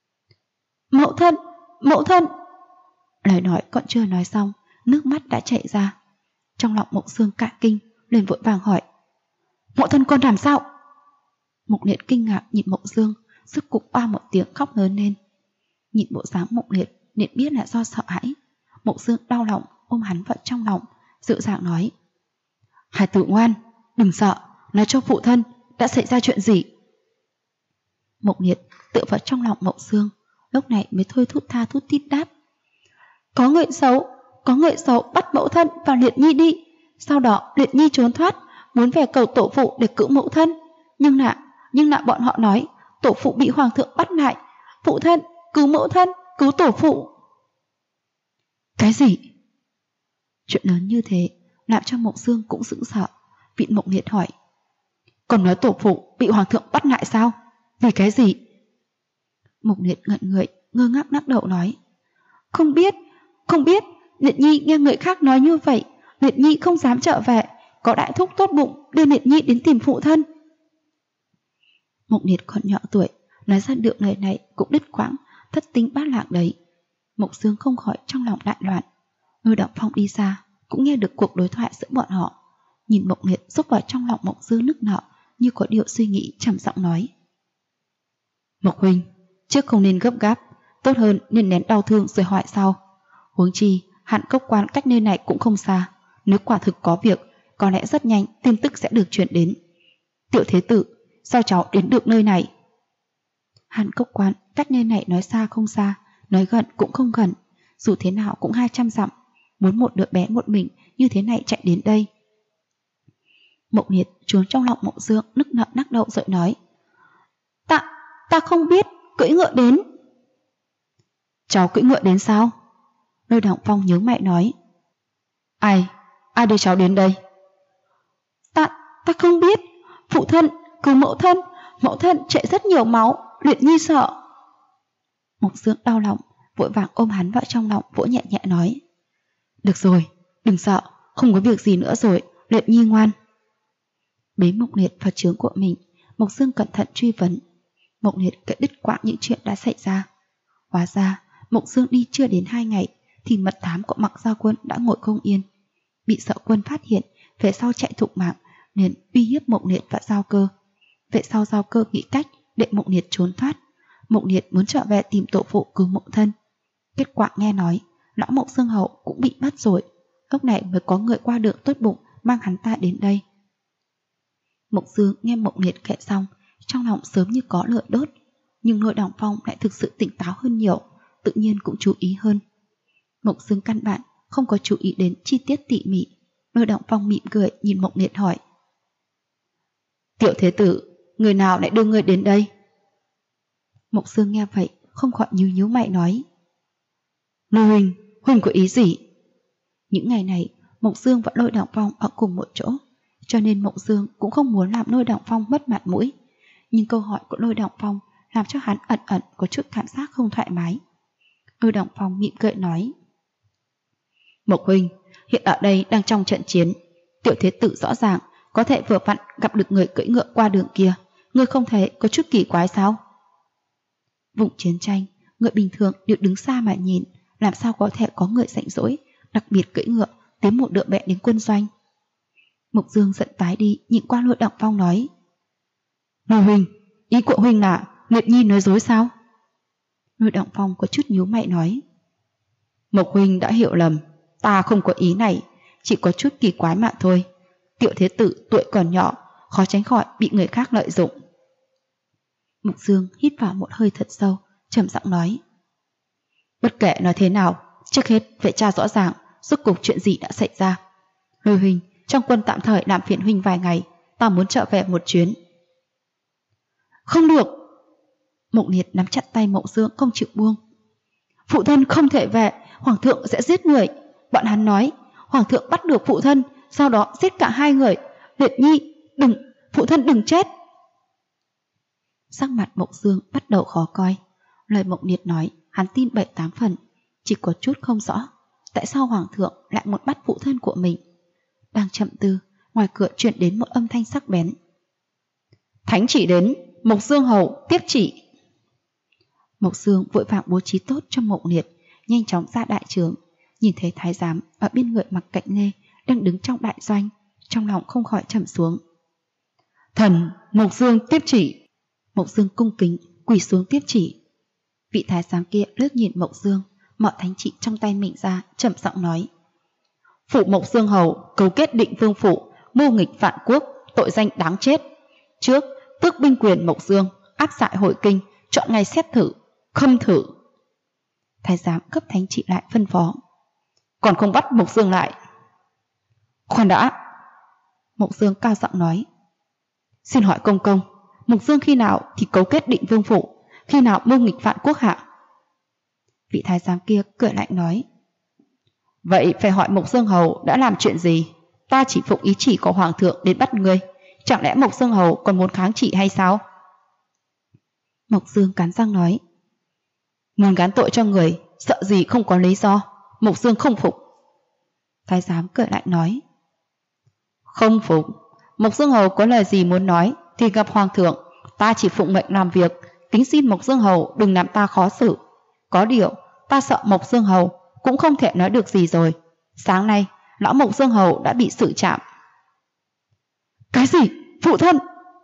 Mẫu thân, mẫu thân. Lời nói còn chưa nói xong, nước mắt đã chảy ra. Trong lòng Mộc Dương cả kinh, liền vội vàng hỏi: Mẫu thân con làm sao? Mộc Liệt kinh ngạc nhìn Mộc Dương, sức cục oa một tiếng khóc lớn lên. Nhìn bộ dáng Mộc Liệt, liền biết là do sợ hãi. Mộc Dương đau lòng ôm hắn vào trong lòng, dịu dàng nói: Hải tử ngoan, đừng sợ, nói cho phụ thân đã xảy ra chuyện gì. Mộc Liệt tựa vào trong lòng Mộc Dương, lúc này mới thôi thút tha thút tít đáp: Có người xấu bắt mẫu thân vào Liệt Nhi đi. Sau đó Liệt Nhi trốn thoát, muốn về cầu tổ phụ để cứu mẫu thân. Nhưng là bọn họ nói tổ phụ bị hoàng thượng bắt lại. Phụ thân, cứu mẫu thân, cứu tổ phụ. Cái gì? Chuyện lớn như thế làm cho Mộc Dương cũng sững sờ. Vịn Mộc Liệt hỏi: Còn nói tổ phụ bị hoàng thượng bắt lại sao? Vì cái gì? Mộc Liệt ngẩn người, ngơ ngác lắc đầu nói: Không biết. Liệt Nhi nghe người khác nói như vậy, Liệt Nhi không dám trở về, có đại thúc tốt bụng đưa Liệt Nhi đến tìm phụ thân. Mộc Liệt còn nhỏ tuổi, nói ra được lời này cũng đứt quãng, thất tinh bát lạc đấy. Mộc Dương không khỏi trong lòng đại loạn. Lôi Đặng Phong đi xa cũng nghe được cuộc đối thoại giữa bọn họ, nhìn Mộc Liệt xúc vào trong lòng Mộc Dương nức nở, như có điều suy nghĩ, trầm giọng nói: Mộc huynh, trước không nên gấp gáp, tốt hơn nên nén đau thương rồi hỏi sau. Huống chi Hạn Cốc Quan cách nơi này cũng không xa, nếu quả thực có việc, có lẽ rất nhanh tin tức sẽ được truyền đến. Tiểu thế tử, sao cháu đến được nơi này? Hạn Cốc Quan cách nơi này nói xa không xa, nói gần cũng không gần, dù thế nào cũng 200 dặm, muốn một đứa bé một mình như thế này chạy đến đây. Mộng Liệt trốn trong lòng Mộng Dương, nức nở nắc đậu rồi nói: Ta không biết, cưỡi ngựa đến. Cháu cưỡi ngựa đến sao? Lôi Động Phong nhớ mày nói. Ai đưa cháu đến đây? Ta không biết. Phụ thân, cứu mẫu thân chạy rất nhiều máu, Liệt Nhi sợ. Mộng Dương đau lòng, vội vàng ôm hắn vào trong lòng, vỗ nhẹ nhẹ nói: Được rồi, đừng sợ, không có việc gì nữa rồi, Liệt Nhi ngoan. Bế Mộng Liệt vào trướng của mình, Mộng Dương cẩn thận truy vấn. Mộng Liệt kể đứt quãng những chuyện đã xảy ra. Hóa ra Mộng Dương đi chưa đến 2 ngày thì mật thám của Mặc Gia Quân đã ngồi không yên, bị Sợ Quân phát hiện, về sau chạy thục mạng nên uy hiếp Mộng Liệt và Giao Cơ. Về sau Giao Cơ nghĩ cách để Mộng Liệt trốn thoát. Mộng Liệt muốn trở về tìm tổ phụ cứu mẫu thân. Kết quả nghe nói lão Mộng Dương Hậu cũng bị bắt rồi. Lúc này mới có người qua đường tốt bụng mang hắn ta đến đây. Mộng Dương nghe Mộng Liệt kể xong, trong lòng sớm như có lửa đốt, nhưng Lôi Động Phong lại thực sự tỉnh táo hơn nhiều, tự nhiên cũng chú ý hơn. Mộng Dương căn bản không có chú ý đến chi tiết tỉ mỉ. Lôi Động Phong mỉm cười nhìn Mộng Liệt hỏi: Tiểu thế tử, người nào lại đưa người đến đây? Mộng Dương nghe vậy không khỏi nhíu mày nói: Lôi huynh có ý gì? Những ngày này Mộng Dương và Lôi Động Phong ở cùng một chỗ, cho nên Mộng Dương cũng không muốn làm Lôi Động Phong mất mặt mũi. Nhưng câu hỏi của Lôi Động Phong làm cho hắn ẩn ẩn có chút cảm giác không thoải mái. Lôi Động Phong mỉm cười nói: Mộc huynh, hiện ở đây đang trong trận chiến, tiểu thế tử rõ ràng có thể vừa vặn gặp được người cưỡi ngựa qua đường kia, ngươi không thấy có chút kỳ quái sao? Vùng chiến tranh, người bình thường đều đứng xa mà nhìn, làm sao có thể có người rảnh rỗi, đặc biệt cưỡi ngựa tiến một đứa bé đến quân doanh? Mộc Dương giận tái đi, nhìn qua Lôi Động Phong nói: Lôi huynh, ý của huynh là Liệt Nhi nói dối sao? Lôi Động Phong có chút nhíu mày nói: Mộc huynh đã hiểu lầm, ta không có ý này, chỉ có chút kỳ quái mà thôi. Tiểu thế tử tuổi còn nhỏ, khó tránh khỏi bị người khác lợi dụng. Mộc Dương hít vào một hơi thật sâu, trầm giọng nói: Bất kể nói thế nào, trước hết phải tra rõ ràng rốt cuộc chuyện gì đã xảy ra. Lôi huynh, trong quân tạm thời làm phiền huynh vài ngày, ta muốn trở về một chuyến. Không được! Mộng Liệt nắm chặt tay Mộng Dương không chịu buông. Phụ thân không thể về, hoàng thượng sẽ giết người. Bọn hắn nói hoàng thượng bắt được phụ thân, sau đó giết cả hai người. Liệt Nhi, phụ thân đừng chết. Sắc mặt Mộng Dương bắt đầu khó coi. Lời Mộng Liệt nói hắn tin 7-8 phần, chỉ có chút không rõ tại sao hoàng thượng lại muốn bắt phụ thân của mình. Đang chậm tư, ngoài cửa truyền đến một âm thanh sắc bén: Thánh chỉ đến, Mộc Dương hầu tiếp chỉ. Mộc Dương vội vàng bố trí tốt cho Mộng Liệt, nhanh chóng ra đại trướng, nhìn thấy thái giám ở bên người mặc cạnh nê đang đứng trong đại doanh, trong lòng không khỏi trầm xuống. Thần, Mộc Dương tiếp chỉ. Mộc Dương cung kính quỳ xuống tiếp chỉ. Vị thái giám kia lướt nhìn Mộc Dương, mở thánh chỉ trong tay mình ra, trầm giọng nói: Phụ Mộc Dương hầu cấu kết Định Vương phủ, mưu nghịch vạn quốc, tội danh đáng chết. Trước tước binh quyền Mộc Dương, áp giải hội kinh, chọn ngày xét thử, khâm thử. Thái giám cấp thánh chỉ lại phân phó: Còn không bắt Mộc Dương lại. Khoan đã! Mộc Dương cao giọng nói: Xin hỏi công công, Mộc Dương khi nào thì cấu kết Định Vương phủ, khi nào mưu nghịch vạn quốc hạ? Vị thái giám kia cười lạnh nói: Vậy phải hỏi Mộc Dương hầu đã làm chuyện gì? Ta chỉ phụng ý chỉ của hoàng thượng đến bắt ngươi, chẳng lẽ Mộc Dương hầu còn muốn kháng chỉ hay sao? Mộc Dương cắn răng nói: Muốn gán tội cho người, sợ gì không có lý do, Mộc Dương không phục. Thái giám cười lại nói: Không phục, Mộc Dương hầu có lời gì muốn nói thì gặp hoàng thượng, ta chỉ phụng mệnh làm việc, kính xin Mộc Dương hầu đừng làm ta khó xử. Có điều ta sợ Mộc Dương hầu cũng không thể nói được gì rồi. Sáng nay lão Mộc Dương hầu đã bị xử trảm. Cái gì? Phụ thân!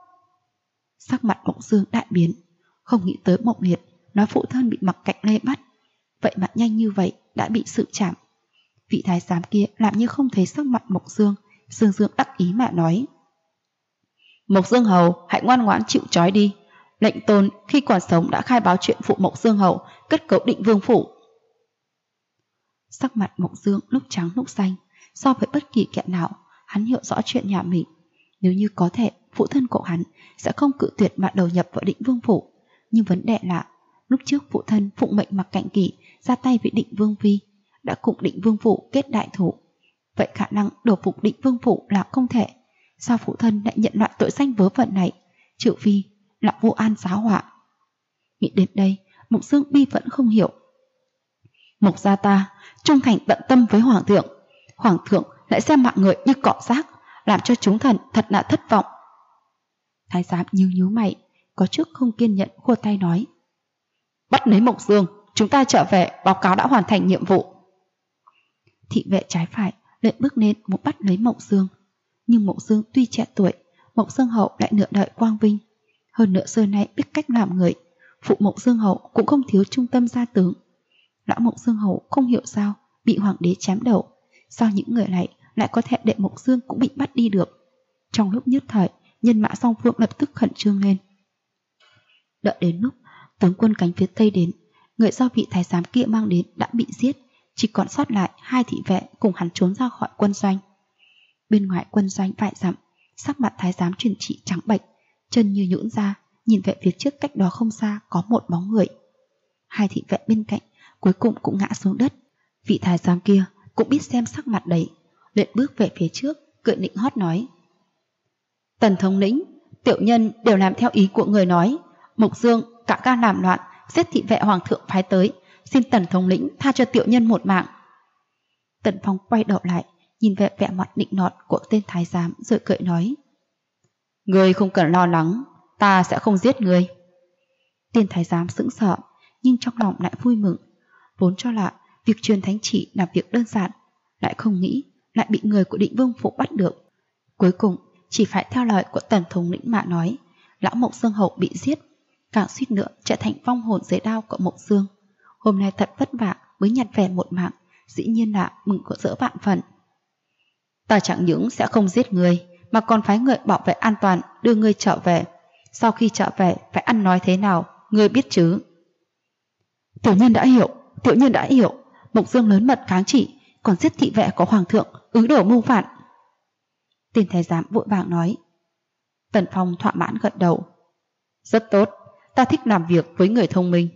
Sắc mặt Mộc Dương đại biến, không nghĩ tới Mộng Liệt nói phụ thân bị Mặc Cạnh Lê bắt, vậy mà nhanh như vậy đã bị xử trảm. Vị thái giám kia làm như không thấy sắc mặt Mộc Dương, Dương Dương đắc ý mà nói: Mộc Dương hầu hãy ngoan ngoãn chịu trói đi, Lệnh Tôn khi còn sống đã khai báo chuyện phụ Mộc Dương hậu kết cấu Định Vương phủ. Sắc mặt Mộc Dương lúc trắng lúc xanh, so với bất kỳ kẻ nào, hắn hiểu rõ chuyện nhà mình. Nếu như có thể, phụ thân của hắn sẽ không cự tuyệt mà đầu nhập vào Định Vương phủ. Nhưng vấn đề là, lúc trước phụ thân phụng mệnh Mạc Cạnh Kỳ ra tay với Định Vương phi, đã cùng Định Vương phủ kết đại thủ. Vậy khả năng đổ phục Định Vương phủ là không thể. Sao phụ thân lại nhận loại tội danh vớ vẩn này? Trừ phi là Vu An giáo họa. Nghĩ đến đây, Mộc Dương bi vẫn không hiểu. Mộc gia ta trung thành tận tâm với Hoàng thượng lại xem mạng người như cọ rác, làm cho chúng thần thật là thất vọng. Thái giám nhíu mày, có chút không kiên nhẫn khua tay nói: Bắt lấy Mộc Dương, chúng ta trở về báo cáo đã hoàn thành nhiệm vụ. Thị vệ trái phải lại bước lên muốn bắt lấy Mộc Dương, nhưng Mộc Dương tuy trẻ tuổi, Mộc Dương hậu lại nửa đời quang vinh, hơn nữa xưa nay biết cách làm người. Phụ Mộc Dương hậu cũng không thiếu trung tâm gia tướng. Lão Mộc Dương hậu không hiểu sao bị hoàng đế chém đầu, sao những người này lại có thể để Mộc Dương cũng bị bắt đi được. Trong lúc nhất thời, nhân mã song phương lập tức khẩn trương lên. Đợi đến lúc tướng quân cánh phía tây đến, người do vị thái giám kia mang đến đã bị giết, chỉ còn sót lại 2 thị vệ cùng hắn trốn ra khỏi quân doanh. Bên ngoài quân doanh vài dặm, sắc mặt thái giám Truyền Trị trắng bệch, chân như nhũn ra, nhìn về phía trước cách đó không xa có một bóng người. 2 thị vệ bên cạnh cuối cùng cũng ngã xuống đất. Vị thái giám kia cũng biết xem sắc mặt đấy, liền bước về phía trước, cười nịnh hót nói: Tần thống lĩnh, tiểu nhân đều làm theo ý của người nói. Mộc Dương cả gan làm loạn, giết thị vệ hoàng thượng phái tới, xin Tần thống lĩnh tha cho tiểu nhân một mạng. Tần Phong quay đầu lại, nhìn về vẻ mặt nịnh nọt của tên thái giám rồi cười nói: Ngươi không cần lo lắng, ta sẽ không giết ngươi. Tên thái giám sững sờ, nhưng trong lòng lại vui mừng. Vốn cho là việc truyền thánh chỉ là việc đơn giản, lại không nghĩ lại bị người của Định Vương phủ bắt được. Cuối cùng chỉ phải theo lời của Tần thống lĩnh mà nói, lão Mộc Dương hậu bị giết, càng suýt nữa trở thành vong hồn dưới đao của Mộc Dương. Hôm nay thật vất vả mới nhặt về một mạng, dĩ nhiên là mừng cỡ rỡ vạn phần. Ta chẳng những sẽ không giết người, mà còn phái người bảo vệ an toàn đưa ngươi trở về. Sau khi trở về phải ăn nói thế nào, ngươi biết chứ? Tiểu nhân đã hiểu. Mộc Dương lớn mật kháng chỉ, còn giết thị vệ của hoàng thượng, ứ đồ mưu phản. Tên thái giám vội vàng nói. Tần Phong thỏa mãn gật đầu. Rất tốt, ta thích làm việc với người thông minh.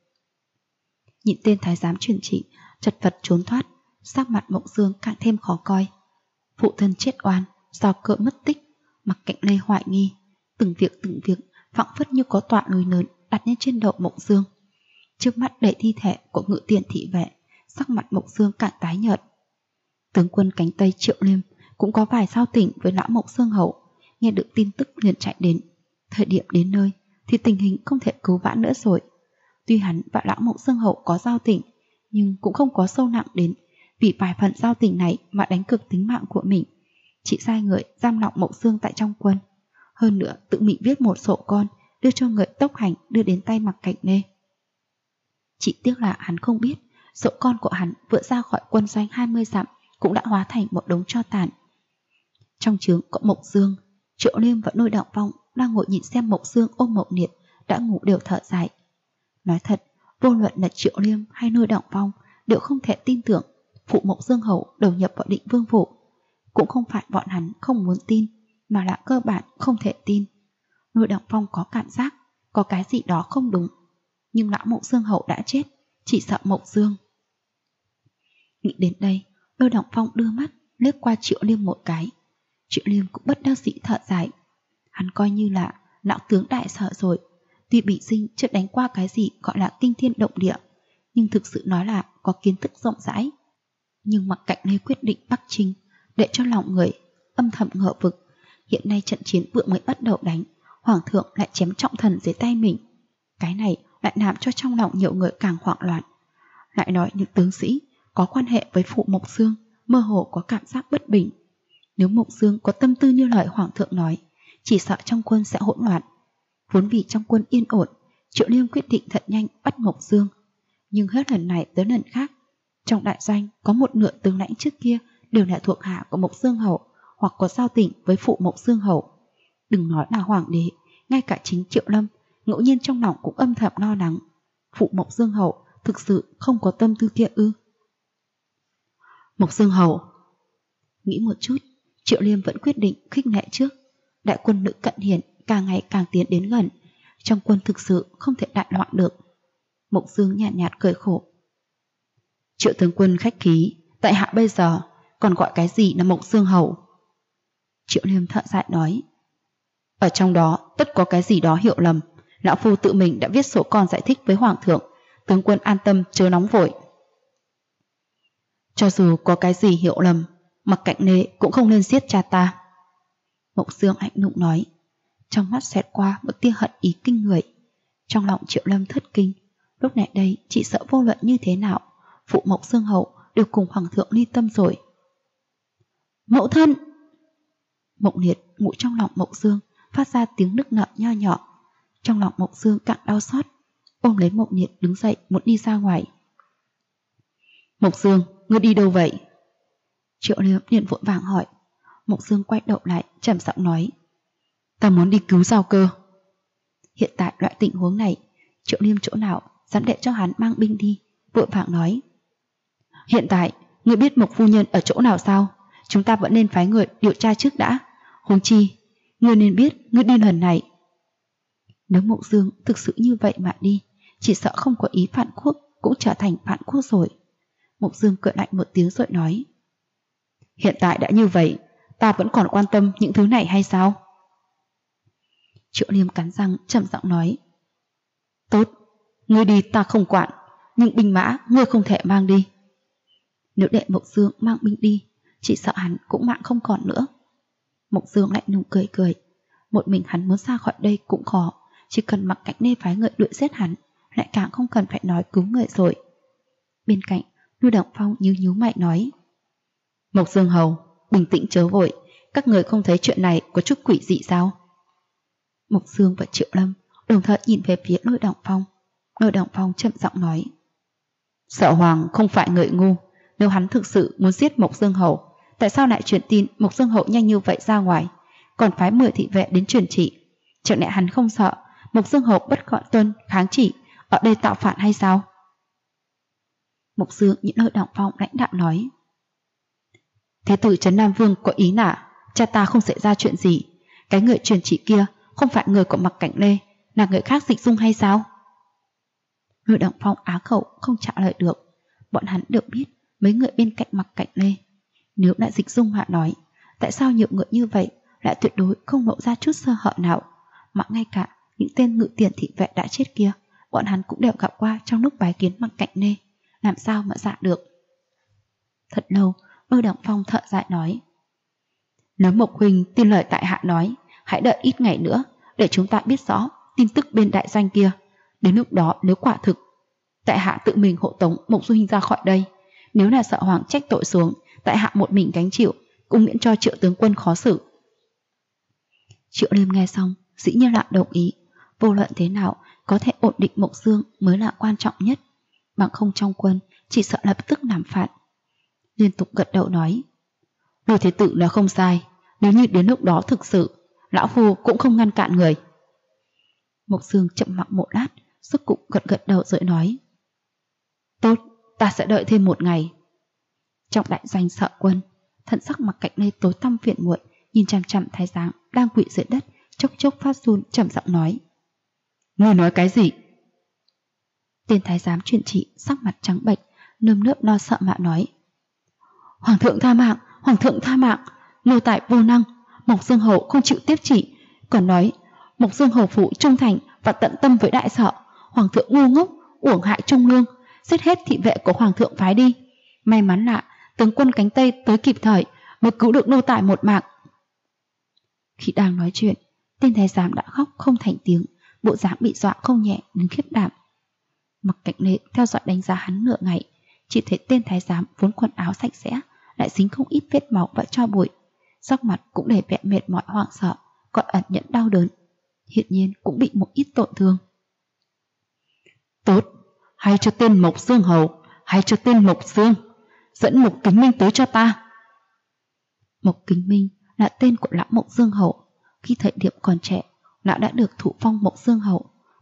Nhìn tên thái giám Truyền Trị chật vật trốn thoát, sắc mặt Mộc Dương càng thêm khó coi. Phụ thân chết oan, sao cỡ mất tích, Mặc Cạnh Lê hoài nghi, từng việc phảng phất như có tọa núi lớn đặt lên trên đầu Mộc Dương. Trước mắt đầy thi thể của Ngự Tiền thị vệ, sắc mặt Mộc Dương càng tái nhợt. Tướng quân cánh Tây Triệu Liêm cũng có vài giao tình với lão Mộc Dương hậu, nghe được tin tức liền chạy đến. Thời điểm đến nơi thì tình hình không thể cứu vãn nữa rồi. Tuy hắn và lão Mộc Dương hậu có giao tình, nhưng cũng không có sâu nặng đến vì vài phần giao tình này mà đánh cược tính mạng của mình. Chỉ sai người giam lỏng Mộc Dương tại trong quân, hơn nữa tự mình viết một sổ con đưa cho người tốc hành đưa đến tay Mặc Cạnh Lê. Chỉ tiếc là hắn không biết sổ con của hắn vừa ra khỏi quân doanh 20 dặm cũng đã hóa thành một đống tro tàn. Trong trướng có Mộc Dương, Triệu Liêm và Lôi Đạo Phong đang ngồi nhìn xem Mộc Dương ôm Mộc Niệm đã ngủ đều thở dài. Nói thật, vô luận là Triệu Liêm hay Lôi Đạo Phong đều không thể tin tưởng phụ Mộc Dương hậu đầu nhập vào Định Vương phủ. Cũng không phải bọn hắn không muốn tin, mà là cơ bản không thể tin. Lôi Đạo Phong có cảm giác có cái gì đó không đúng, nhưng lão Mộc Dương hậu đã chết, chỉ sợ Mộc Dương. Nghĩ đến đây, Lôi Đạo Phong đưa mắt liếc qua Triệu Liêm một cái. Triệu Liêm cũng bất đắc dĩ thở dài. Hắn coi như là lão tướng đại sợ rồi, tuy bị sinh chưa đánh qua cái gì gọi là kinh thiên động địa, nhưng thực sự nói là có kiến thức rộng rãi. Nhưng Mặc Cạnh Lê quyết định Bắc Trinh, để cho lòng người âm thầm ngờ vực. Hiện nay trận chiến vừa mới bắt đầu đánh, hoàng thượng lại chém trọng thần dưới tay mình. Cái này lại làm cho trong lòng nhiều người càng hoảng loạn. Lại nói những tướng sĩ có quan hệ với phụ Mộc Dương mơ hồ có cảm giác bất bình. Nếu Mộc Dương có tâm tư như lời hoàng thượng nói, chỉ sợ trong quân sẽ hỗn loạn. Vốn vì trong quân yên ổn, Triệu Liêm quyết định thật nhanh bắt Mộc Dương. Nhưng hết lần này tới lần khác, trong đại doanh có một nửa tướng lãnh trước kia đều là thuộc hạ của Mộc Dương hậu hoặc có giao tình với phụ Mộc Dương hậu. Đừng nói là hoàng đế, ngay cả chính Triệu Lâm, ngẫu nhiên trong lòng cũng âm thầm lo lắng. Phụ Mộc Dương Hầu thực sự không có tâm tư kia ư? Mộc Dương Hầu nghĩ một chút, Triệu Liêm vẫn quyết định khích lệ trước. Đại quân nữ cận hiển càng ngày càng tiến đến gần, trong quân thực sự không thể đại loạn được. Mộc Dương nhạt nhạt cười khổ. Triệu tướng quân khách khí, tại hạ bây giờ còn gọi cái gì là Mộc Dương Hầu? Triệu Liêm thở dài nói. Ở trong đó tất có cái gì đó hiểu lầm. Lão phu tự mình đã viết sổ con giải thích với hoàng thượng, tướng quân an tâm chớ nóng vội. Cho dù có cái gì hiểu lầm, Mặc Cạnh Nê cũng không nên giết cha ta. Mộc Dương hạnh nụng nói, trong mắt xẹt qua một tia hận ý kinh người. Trong lòng Triệu Lâm thất kinh, lúc này đây chỉ sợ vô luận như thế nào, phụ Mộc Dương Hậu đều cùng hoàng thượng ly tâm rồi. Mẫu thân! Mộng Liệt ngủ trong lòng Mộc Dương phát ra tiếng nức nở nho nhỏ. Trong lòng Mộc Dương càng đau xót, ôm lấy Mộng Liệt đứng dậy muốn đi ra ngoài. Mộc Dương, ngươi đi đâu vậy? Triệu Liêm liền vội vàng hỏi. Mộc Dương quay đầu lại trầm giọng nói, ta muốn đi cứu Giao Cơ. Hiện tại loại tình huống này, Triệu Liêm chỗ nào dám để cho hắn mang binh đi, vội vàng nói, hiện tại ngươi biết Mộc phu nhân ở chỗ nào sao? Chúng ta vẫn nên phái người điều tra trước đã. Huống chi ngươi nên biết ngươi đi lần này, nếu Mộc Dương thực sự như vậy mà đi, chỉ sợ không có ý phản quốc cũng trở thành phản quốc rồi. Mộc Dương cười lạnh một tiếng rồi nói, hiện tại đã như vậy, ta vẫn còn quan tâm những thứ này hay sao? Triệu Liêm cắn răng trầm giọng nói, tốt, ngươi đi ta không quản, nhưng binh mã ngươi không thể mang đi. Nếu để Mộc Dương mang binh đi, chỉ sợ hắn cũng mạng không còn nữa. Mộc Dương lạnh lùng cười cười, một mình hắn muốn ra khỏi đây cũng khó, chỉ cần Mặc Cạnh Nê phái người đuổi giết hắn, lại càng không cần phải nói cứu người rồi. Bên cạnh, Lưu Động Phong nhíu mày nói, Mộc Dương Hầu, bình tĩnh chớ vội, các người không thấy chuyện này có chút quỷ dị sao? Mộc Dương và Triệu Lâm đồng thời nhìn về phía Lôi Động Phong. Lôi Động Phong chậm giọng nói, Sợ Hoàng không phải người ngu, nếu hắn thực sự muốn giết Mộc Dương Hầu, tại sao lại truyền tin Mộc Dương Hầu nhanh như vậy ra ngoài, còn phái 10 thị vệ đến truyền chỉ? Chẳng lẽ hắn không sợ Mộc Dương Hầu bất gọi tuân kháng chỉ ở đây tạo phản hay sao? Mộc Dương nhìn Lôi Động Phong lãnh đạm nói, Thế tử Trấn Nam Vương có ý là cha ta không xảy ra chuyện gì, cái người truyền chỉ kia không phải người của Mặc Cảnh Lê, là người khác Dịch Dung hay sao? Lôi Động Phong á khẩu không trả lời được. Bọn hắn được biết mấy người bên cạnh Mặc Cảnh Lê, nếu đã Dịch Dung mà nói, tại sao nhiều người như vậy lại tuyệt đối không lộ ra chút sơ hở nào, mà ngay cả những tên ngự tiền thị vệ đã chết kia, bọn hắn cũng đều gặp qua trong lúc bái kiến Mặc Cảnh Lê, làm sao mà dạ được? Thật lâu, Lôi Động Phong thở dài nói, nếu Mộc huynh tin lời tại hạ nói, hãy đợi ít ngày nữa để chúng ta biết rõ tin tức bên đại doanh kia. Đến lúc đó nếu quả thực, tại hạ tự mình hộ tống Mộc huynh ra khỏi đây. Nếu là sợ Hoàng trách tội xuống, tại hạ một mình gánh chịu, cũng miễn cho Triệu tướng quân khó xử. Triệu Liêm nghe xong dĩ nhiên là đồng ý. Vô luận thế nào, có thể ổn định Mộc Dương mới là quan trọng nhất, bằng không trong quân chỉ sợ lập tức làm phản. Liên tục gật đầu nói, Lôi thế tử là không sai, nếu như đến lúc đó thực sự, lão phu cũng không ngăn cản người. Mộc Dương chậm mặc một lát, rốt cục gật đầu rồi nói, tốt, ta sẽ đợi thêm một ngày. Trong đại doanh Sợ Quân, thần sắc Mặc Cạnh Lê tối tăm phiền muộn, nhìn chằm chằm thái giám đang quỵ dưới đất, chốc chốc phát run trầm giọng nói, ngươi nói cái gì? Tên thái giám truyền chỉ sắc mặt trắng bệch, nơm nớp lo sợ mà nói, Hoàng thượng tha mạng, Hoàng thượng tha mạng, nô tài vô năng, Mộc Dương Hầu không chịu tiếp chỉ, còn nói Mộc Dương Hầu phủ trung thành và tận tâm với đại sở, Hoàng thượng ngu ngốc, uổng hại trung lương, giết hết thị vệ của Hoàng thượng phái đi. May mắn là tướng quân cánh Tây tới kịp thời mới cứu được nô tài một mạng. Khi đang nói chuyện, tên thái giám đã khóc không thành tiếng, bộ dáng bị dọa không nhẹ đến khiếp đảm. Mặc Cạnh Lê theo dõi đánh giá hắn nửa ngày, chỉ thấy tên thái giám vốn quần áo sạch sẽ lại dính không ít vết máu và tro bụi, sắc mặt cũng đầy vẻ mệt mỏi hoảng sợ, còn ẩn nhẫn đau đớn, hiển nhiên cũng bị một ít tổn thương. Tốt, hay cho tên Mộc Dương Hầu, hay cho tên Mộc Dương, dẫn Mộc Kính Minh tới cho ta. Mộc Kính Minh là tên của lão Mộc Dương Hầu. Khi thời điểm còn trẻ, lão đã được thụ phong Mộc Dương Hầu,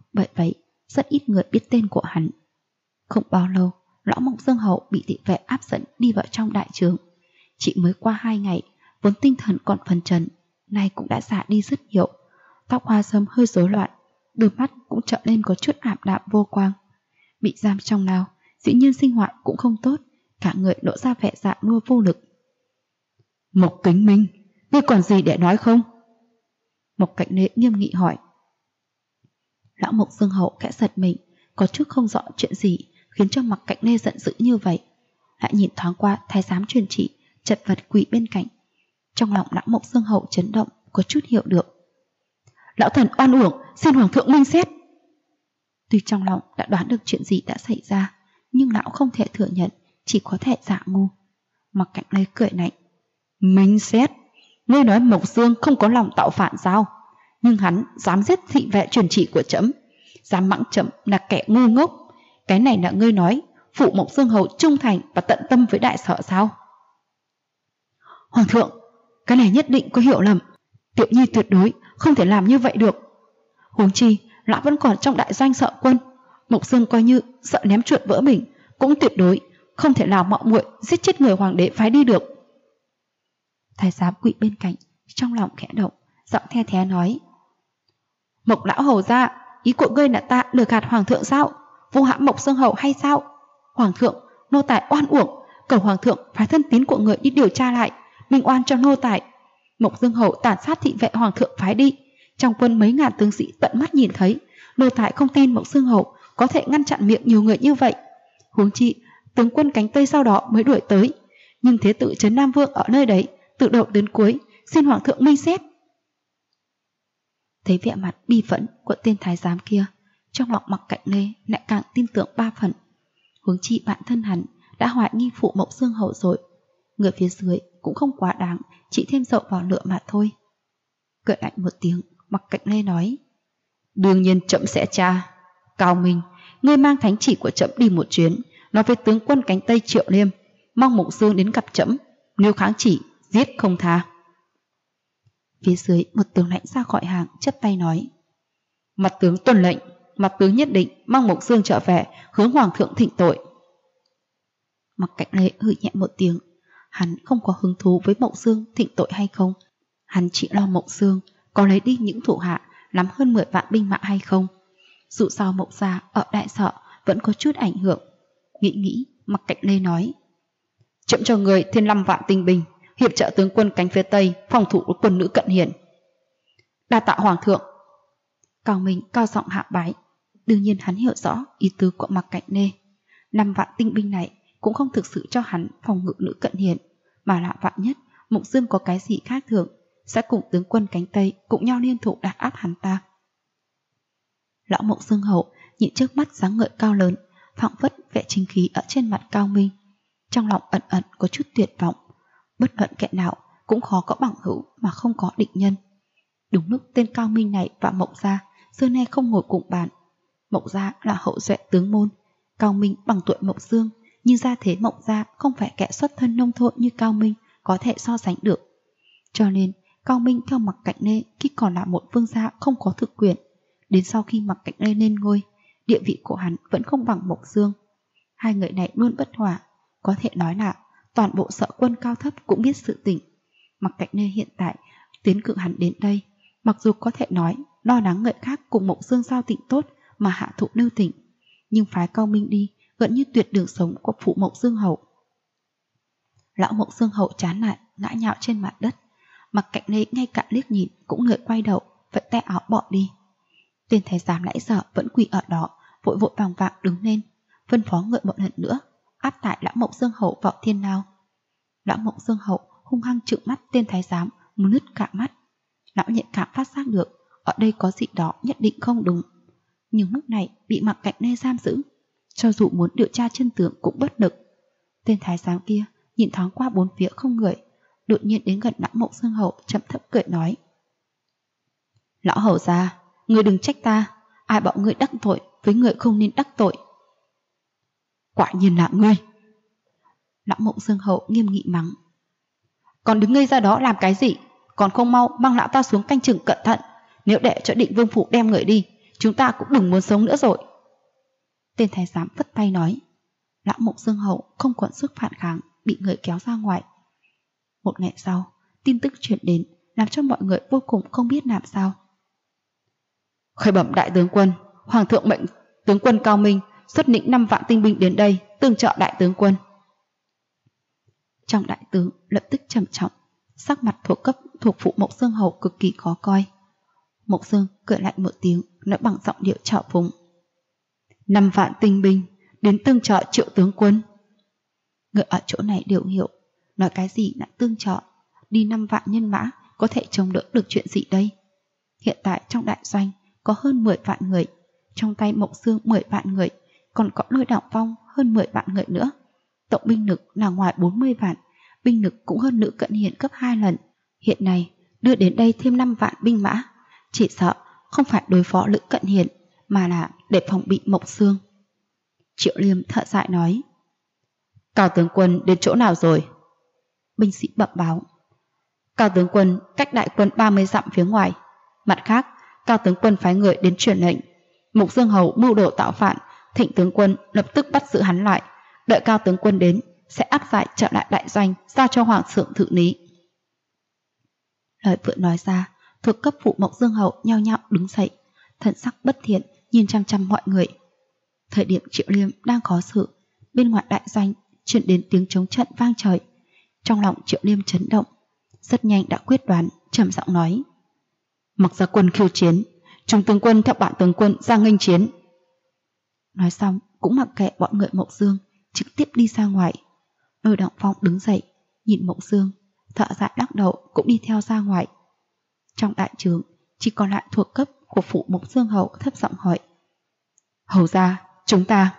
bởi vậy rất ít người biết tên của hắn. Không bao lâu, lão Mộc Dương Hậu bị thị vệ áp dẫn đi vào trong đại trướng. Chỉ mới qua 2 ngày, vốn tinh thần còn phấn chấn, nay cũng đã già đi rất nhiều. Tóc hoa râm hơi rối loạn, đôi mắt cũng trở nên có chút ảm đạm vô quang. Bị giam trong lao, dĩ nhiên sinh hoạt cũng không tốt, cả người lộ ra vẻ dạ nua vô lực. Mộc Kính Minh, ngươi còn gì để nói không? Mộc Cạnh Nê nghiêm nghị hỏi. Lão Mộc Dương Hậu khẽ giật mình, có chút không rõ chuyện gì khiến cho Mộc Cạnh Nê giận dữ như vậy. Lại nhìn thoáng qua thái giám truyền chỉ chật vật quỳ bên cạnh. Trong lòng lão Mộc Dương Hậu chấn động, có chút hiểu được. Lão thần oan uổng, xin hoàng thượng minh xét. Tuy trong lòng đã đoán được chuyện gì đã xảy ra, nhưng lão không thể thừa nhận, chỉ có thể giả ngu. Mộc Cạnh Nê cười lạnh. Minh xét? Ngươi nói Mộc Dương không có lòng tạo phản sao? Nhưng hắn dám giết thị vệ truyền chỉ của trẫm, dám mắng trẫm là kẻ ngu ngốc. Cái này là ngươi nói phụ Mộc Dương Hầu trung thành và tận tâm với đại sở sao? Hoàng thượng, cái này nhất định có hiểu lầm. Tiểu Nhi tuyệt đối không thể làm như vậy được. Huống chi lão vẫn còn trong đại doanh Sợ Quân. Mộc Dương coi như sợ ném chuột vỡ mình, cũng tuyệt đối không thể nào mạo muội giết chết người hoàng đế phái đi được. Thái giám quỵ bên cạnh, trong lòng khẽ động, giọng the thé nói. Mộc lão hầu gia, ý của ngươi là ta lừa gạt hoàng thượng sao? Vu hãm Mộc Dương Hầu hay sao? Hoàng thượng, nô tài oan uổng, cầu hoàng thượng phái thân tín của người đi điều tra lại, minh oan cho nô tài. Mộc Dương Hầu tàn sát thị vệ hoàng thượng phái đi, trong quân mấy ngàn tướng sĩ tận mắt nhìn thấy, nô tài không tin Mộc Dương Hầu có thể ngăn chặn miệng nhiều người như vậy. Huống chi tướng quân cánh Tây sau đó mới đuổi tới, nhưng thế tử Trấn Nam Vương ở nơi đấy từ đầu đến cuối, xin hoàng thượng minh xét. Thấy vẻ mặt bi phẫn của tên thái giám kia, trong lòng Mộc Cạnh Nê lại càng tin tưởng 3 phần. Huống chi bản thân hắn đã hoài nghi phụ Mộc Dương Hầu rồi, người phía dưới cũng không quá đáng, chỉ thêm dầu vào lửa mà thôi. Cười lạnh một tiếng, Mộc Cạnh Nê nói. Đương nhiên trẫm sẽ tra. Cao Minh, ngươi mang thánh chỉ của trẫm đi một chuyến, nói với tướng quân cánh Tây Triệu Liêm, mong Mộc Dương đến gặp trẫm, nếu kháng chỉ giết không tha. Phía dưới một tướng lãnh ra khỏi hàng, chắp tay nói. Mặt tướng tuân lệnh, mặt tướng nhất định mong Mộc Dương trở về, hướng hoàng thượng thỉnh tội. Mộc Cạnh Nê hừ nhẹ một tiếng, hắn không có hứng thú với Mộc Dương thỉnh tội hay không, hắn chỉ lo Mộc Dương có lấy đi những thủ hạ nắm hơn 10 vạn binh mã hay không. Dù sao Mộc gia ở đại sở vẫn có chút ảnh hưởng. Nghĩ Mộc Cạnh Nê nói. Trẫm cho người thêm 5 vạn tinh binh, hiệp trợ tướng quân cánh phía Tây phòng thủ của quân nữ Cận Hiền. Đa tạ hoàng thượng. Cao Minh cao giọng hạ bái. Đương nhiên hắn hiểu rõ ý tứ của Mộc Cạnh Nê. 5 vạn tinh binh này cũng không thực sự cho hắn phòng ngự nữ Cận Hiền, mà là vạn nhất Mộc Dương có cái gì khác thường, sẽ cùng tướng quân cánh Tây cùng nhau liên thủ đàn áp hắn ta. Lão Mộc Dương Hậu nhìn trước mắt dáng ngợi cao lớn, phảng phất vẻ chính khí ở trên mặt Cao Minh, trong lòng ẩn ẩn có chút tuyệt vọng. Bất luận kẻ nào cũng khó có bằng hữu mà không có địch nhân. Đúng lúc tên Cao Minh này và Mộc gia xưa nay không ngồi cùng bàn. Mộc gia là hậu duệ tướng môn, Cao Minh bằng tuổi Mộc Dương, nhưng gia thế Mộc gia không phải kẻ xuất thân nông thôn như Cao Minh có thể so sánh được. Cho nên Cao Minh theo Mộc Cạnh Nê khi còn là một vương gia không có thực quyền, đến sau khi Mộc Cạnh Nê lên ngôi, địa vị của hắn vẫn không bằng Mộc Dương. Hai người này luôn bất hòa, có thể nói là toàn bộ Sợ Quân cao thấp cũng biết sự tình. Mộc Cạnh Nê hiện tại tiến cử hắn đến đây, mặc dù có thể nói lo lắng người khác cùng Mộc Dương giao tình tốt mà hạ thụ lưu tình, nhưng phái Cao Minh đi gần như tuyệt đường sống của phụ Mộc Dương Hậu. Lão Mộc Dương Hậu chán nản ngã nhào trên mặt đất. Mộc Cạnh Nê ngay cả liếc nhìn cũng ngợi quay đầu, vẫy tay áo bỏ đi. Tên thái giám nãy giờ vẫn quỳ ở đó, vội vội vàng vàng đứng lên, phân phó ngợi một lần nữa, áp tải lão Mộc Dương Hậu vào thiên lao. Lão Mộc Dương Hậu hung hăng trừng mắt tên thái giám, muốn nứt cả mắt. Lão nhạy cảm phát giác được ở đây có gì đó nhất định không đúng, nhưng lúc này bị Mộc Cạnh Nê giam giữ, cho dù muốn điều tra chân tướng cũng bất lực. Tên thái giám kia nhìn thoáng qua bốn phía không người, đột nhiên đến gần lão Mộc Dương Hậu, chậm thấp cười nói. Lão hầu gia, ngươi đừng trách ta, ai bảo ngươi đắc tội với người không nên đắc tội. Quả nhiên là ngươi. Lão Mộc Dương Hậu nghiêm nghị mắng. Còn đứng ngây ra đó làm cái gì, còn không mau mang lão ta xuống canh chừng cẩn thận, nếu để cho Định Vương phủ đem người đi, chúng ta cũng đừng muốn sống nữa rồi. Tên thái giám vất tay nói. Lão Mộc Dương Hậu không còn sức phản kháng, bị người kéo ra ngoài. Một ngày sau, tin tức truyền đến làm cho mọi người vô cùng không biết làm sao. Khởi bẩm đại tướng quân, hoàng thượng mệnh tướng quân Cao Minh xuất lĩnh 5 vạn tinh binh đến đây tương trợ đại tướng quân. Trong đại tướng lập tức trầm trọng, sắc mặt thuộc phụ Mộc Dương Hậu cực kỳ khó coi. Mộc Dương cười lạnh một tiếng, nói bằng giọng điệu trào phúng. 5 vạn tinh binh đến tương trợ Triệu tướng quân. Người ở chỗ này đều hiểu, nói cái gì là tương trợ, đi 5 vạn nhân mã có thể chống đỡ được chuyện gì đây? Hiện tại trong đại doanh có hơn 10 vạn người, trong tay Mộc Dương 10 vạn người, còn có Lôi Đạo Phong hơn 10 vạn người nữa. Tổng binh lực là ngoài 40 vạn, binh lực cũng hơn Nữ Cận Hiền gấp 2 lần. Hiện nay đưa đến đây thêm 5 vạn binh mã, chỉ sợ không phải đối phó Nữ Cận Hiền mà là để phòng bị Mộc Dương. Triệu Liêm thở dài nói. Cao tướng quân đến chỗ nào rồi? Binh sĩ bẩm báo. Cao tướng quân cách đại quân 30 dặm phía ngoài. Mặt khác, Cao tướng quân phái người đến truyền lệnh, Mộc Dương Hầu mưu đồ tạo phản, Thịnh tướng quân lập tức bắt giữ hắn lại, đợi Cao tướng quân đến sẽ áp giải trở lại đại doanh, giao cho hoàng thượng thự lý. Lời vừa nói ra, thuộc cấp phụ Mộc Dương Hầu nhao nhao đứng dậy, thần sắc bất thiện nhìn chăm chăm mọi người. Thời điểm Triệu Liêm đang khó xử, bên ngoài đại doanh truyền đến tiếng chống trận vang trời. Trong lòng Triệu Liêm chấn động, rất nhanh đã quyết đoán, trầm giọng nói. Mặc ra quân khiêu chiến, chúng tướng quân theo bản tướng quân ra nghênh chiến. Nói xong cũng mặc kệ bọn người Mộc Dương, trực tiếp đi ra ngoài. Lôi Đạo Phong đứng dậy, nhìn Mộc Dương, thở dài lắc đầu cũng đi theo ra ngoài. Trong đại trướng chỉ còn lại thuộc cấp của phụ Mộc Dương Hầu thấp giọng hỏi. Hầu ra, chúng ta.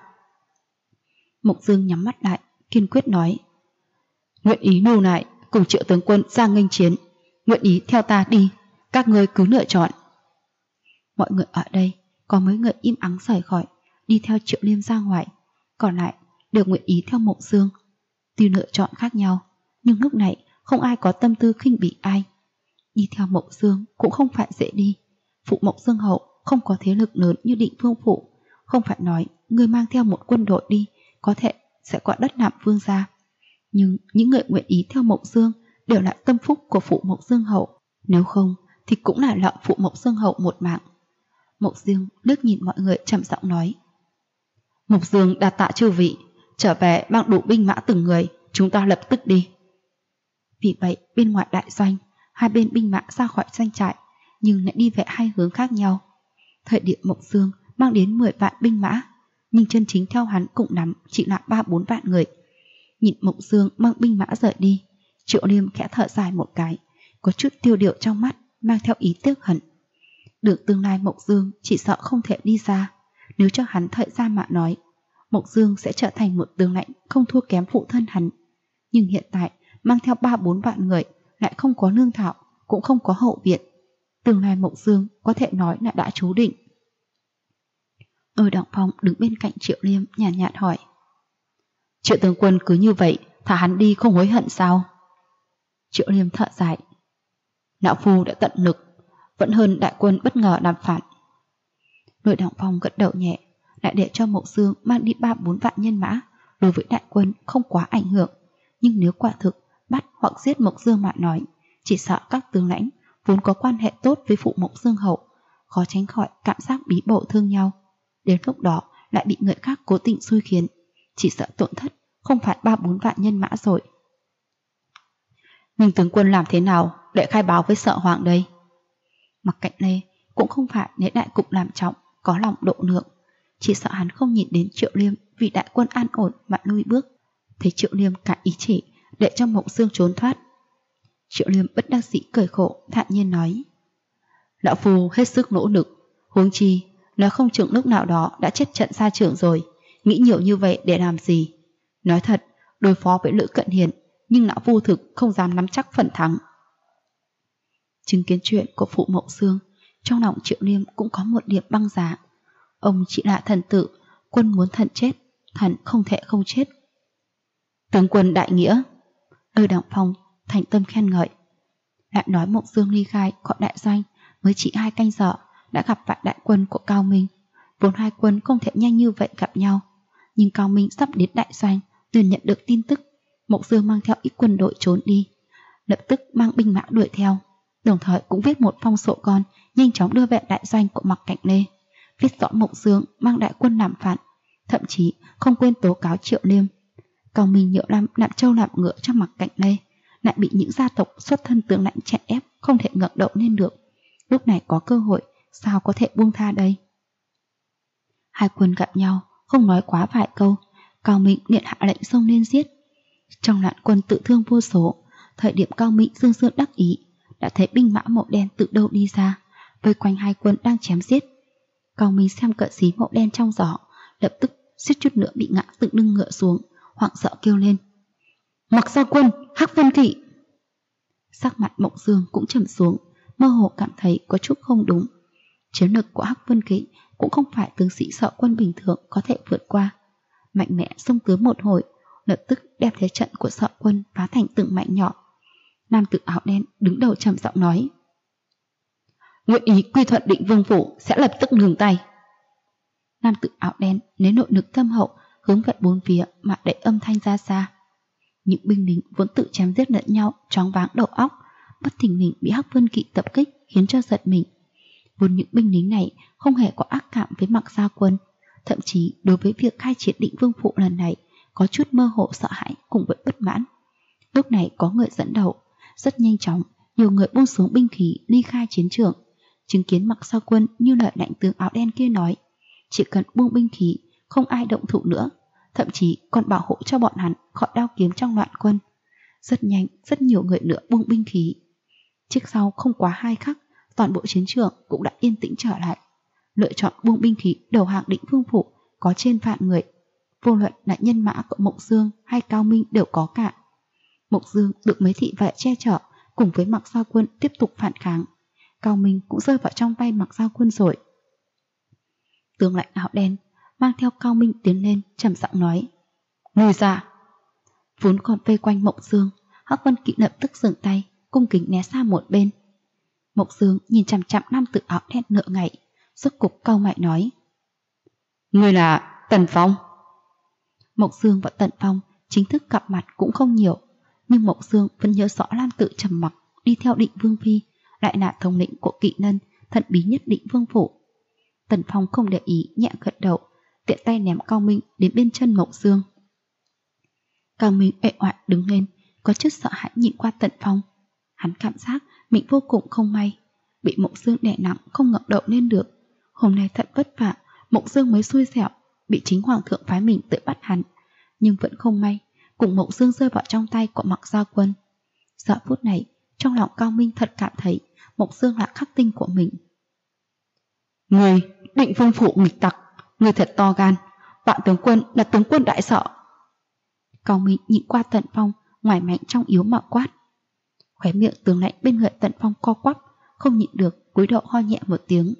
Mộc Dương nhắm mắt lại, kiên quyết nói. Nguyện ý lưu lại cùng Triệu tướng quân ra nghênh chiến, nguyện ý theo ta đi, các ngươi cứ lựa chọn. Mọi người ở đây có mấy người im ắng rời khỏi, đi theo Triệu Liêm ra ngoài, còn lại đều nguyện ý theo Mộc Dương. Tuy lựa chọn khác nhau, nhưng lúc này không ai có tâm tư khinh bỉ ai. Đi theo Mộc Dương cũng không phải dễ đi. Phụ Mộc Dương Hậu không có thế lực lớn như Định Vương Phủ, không phải nói người mang theo một quân đội đi có thể sẽ có đất nạm vương gia. Nhưng những người nguyện ý theo Mộc Dương đều là tâm phúc của phụ Mộc Dương Hậu, nếu không thì cũng là lợm phụ Mộc Dương Hậu một mạng. Mộc Dương liếc nhìn mọi người trầm giọng nói. Mộc Dương đa tạ chư vị, trở về mang đủ binh mã từng người, chúng ta lập tức đi. Vì vậy bên ngoài đại doanh, hai bên binh mã ra khỏi doanh trại, nhưng lại đi về hai hướng khác nhau. Thời điểm Mộc Dương mang đến 10 vạn binh mã, nhưng chân chính theo hắn cũng nắm chỉ là 3-4 vạn người. Nhìn Mộc Dương mang binh mã rời đi, Triệu Liêm khẽ thở dài một cái, có chút tiêu điệu trong mắt, mang theo ý tiếc hận. Đường tương lai Mộc Dương chỉ sợ không thể đi ra. Nếu cho hắn thời gian mà nói, Mộc Dương sẽ trở thành một tướng lãnh không thua kém phụ thân hắn. Nhưng hiện tại mang theo 3-4 vạn người, lại không có lương thảo, cũng không có hậu viện. Tương lai Mộc Dương có thể nói là đã chú định. Lôi Đạo Phong đứng bên cạnh Triệu Liêm nhàn nhạt hỏi. Triệu tướng quân cứ như vậy thả hắn đi không hối hận sao? Triệu Liêm thở dài. Lão phu đã tận lực, vẫn hơn đại quân bất ngờ đàm phán. Lôi Đạo Phong gật đầu nhẹ, lại để cho Mộc Dương mang đi 3-4 vạn nhân mã, đối với đại quân không quá ảnh hưởng. Nhưng nếu quả thực bắt hoặc giết Mộc Dương mà nói, chỉ sợ các tướng lãnh vốn có quan hệ tốt với phụ Mộc Dương Hậu, khó tránh khỏi cảm giác bí bổ thương nhau. Đến lúc đó lại bị người khác cố tình xui khiến, chỉ sợ tổn thất không phải 3-4 vạn nhân mã rồi. Nhưng tướng quân làm thế nào để khai báo với Sợ Hoàng đây? Mặc Cạnh Lê cũng không phải nếu đại cục làm trọng, có lòng độ lượng, chỉ sợ hắn không nhìn đến Triệu Liêm vì đại quân an ổn mà lui bước. Thấy Triệu Liêm cả ý chỉ để cho Mộc Dương trốn thoát. Triệu Liêm bất đắc dĩ cười khổ, thản nhiên nói. Lão phu hết sức nỗ lực, huống chi nói không chừng lúc nào đó đã chết trận xa trường rồi, nghĩ nhiều như vậy để làm gì? Nói thật, đối phó với Lữ Cận Hiền, nhưng lão phu thực không dám nắm chắc phần thắng. Chứng kiến chuyện của phụ Mộc Dương, trong lòng Triệu Liêm cũng có một điểm băng giá. Ông chỉ là thần tử, quân muốn thần chết, thần không thể không chết. Tướng quân đại nghĩa. Lôi Đạo Phong thành tâm khen ngợi. Lại nói Mộc Dương ly khai khỏi đại doanh mới chỉ 2 canh giờ, đã gặp phải đại quân của Cao Minh. Vốn hai quân không thể nhanh như vậy gặp nhau, nhưng Cao Minh sắp đến đại doanh liền nhận được tin tức Mộc Dương mang theo ít quân đội trốn đi, lập tức mang binh mã đuổi theo, đồng thời cũng viết một phong sổ con nhanh chóng đưa về đại doanh của Mạc Cảnh Lê, viết rõ Mộc Dương mang đại quân làm phản, thậm chí không quên tố cáo Triệu Liêm. Cao Minh nhiều năm nạp trâu làm ngựa cho Mạc Cảnh Lê, lại bị những gia tộc xuất thân tướng lãnh chèn ép, không thể ngẩng đầu lên được. Lúc này có cơ hội, sao có thể buông tha đây? Hai quân gặp nhau, không nói quá vài câu, Cao Minh liền hạ lệnh xông lên giết. Trong loạn quân tự thương vô số, thời điểm Cao Minh dương dương đắc ý, đã thấy binh mã màu đen từ đâu đi ra, vây quanh hai quân đang chém giết. Cao Minh xem cờ xí màu đen trong gió, lập tức suýt chút nữa bị ngã tự lưng ngựa xuống, hoảng sợ kêu lên: Mặc Gia Quân, Hắc Vân Kỵ! Sắc mặt Mộc Dương cũng trầm xuống, mơ hồ cảm thấy có chút không đúng. Chiến lực của Hắc Vân Kỵ cũng không phải tướng sĩ sợ quân bình thường có thể vượt qua. Mạnh mẽ xông tới một hồi, lập tức đem thế trận của sợ quân phá thành từng mảnh nhỏ. Nam tử áo đen đứng đầu trầm giọng nói: nguyện ý quy thuận Định Vương phủ sẽ lập tức ngừng tay. Nam tử áo đen lấy nội lực thâm hậu hướng về bốn phía mà đẩy âm thanh ra xa. Những binh lính vốn tự chém giết lẫn nhau choáng váng đầu óc, bất thình lình bị Hắc Vân Kỵ tập kích khiến cho giật mình. Vốn những binh lính này không hề có ác cảm với Mạc Gia Quân, thậm chí đối với việc khai chiến Định Vương phủ lần này có chút mơ hồ sợ hãi cùng với bất mãn. Lúc này có người dẫn đầu, rất nhanh chóng nhiều người buông xuống binh khí ly khai chiến trường. Chứng kiến Mạc Gia Quân như lời đại tướng áo đen kia nói, chỉ cần buông binh khí không ai động thủ nữa, thậm chí còn bảo hộ cho bọn hắn khỏi đao kiếm trong loạn quân. Rất nhanh, rất nhiều người nữa buông binh khí. Trước sau không quá 2 khắc, toàn bộ chiến trường cũng đã yên tĩnh trở lại. Lựa chọn buông binh khí đầu hàng Định Vương phủ có trên vạn người, vô luận là nhân mã của Mộc Dương hay Cao Minh đều có cả. Mộc Dương được mấy thị vệ che chở, cùng với Mạc Gia Quân tiếp tục phản kháng. Cao Minh cũng rơi vào trong tay Mạc Gia Quân rồi. Tướng lãnh áo đen mang theo Cao Minh tiến lên, trầm giọng nói: lùi ra. Vốn còn vây quanh Mộc Dương, Hắc Vân Kỵ lập tức dừng tay, cung kính né xa một bên. Mộc Dương nhìn chằm chằm nam tử áo đen nửa ngày, rốt cục cau mày nói: người là Tần Phong. Mộc Dương và Tần Phong chính thức gặp mặt cũng không nhiều, nhưng Mộc Dương vẫn nhớ rõ nam tử trầm mặc đi theo Định Vương phi, lại là thống lĩnh của kỵ nân thần bí nhất Định Vương phủ. Tần Phong không để ý, nhẹ gật đầu, tiện tay ném Cao Minh đến bên chân Mộc Dương. Cao Minh uể oải đứng lên, có chút sợ hãi nhìn qua Tần Phong. Hắn cảm giác mình vô cùng không may, bị Mộc Dương đè nặng không ngẩng đầu lên được. Hôm nay thật vất vả, Mộc Dương mới xui xẻo, bị chính hoàng thượng phái mình tới bắt hắn, nhưng vẫn không may, cùng Mộc Dương rơi vào trong tay của Mạc Gia Quân. Giờ phút này, trong lòng Cao Minh thật cảm thấy Mộc Dương là khắc tinh của mình. Người, Định Vương phủ nghịch tặc, người thật to gan, bạn tướng quân là tướng quân đại sợ. Cao Minh nhìn qua Tần Phong, ngoài mạnh trong yếu mà quát. Khóe miệng tướng lãnh bên người Tần Phong co quắp, không nhịn được cúi đầu ho nhẹ một tiếng.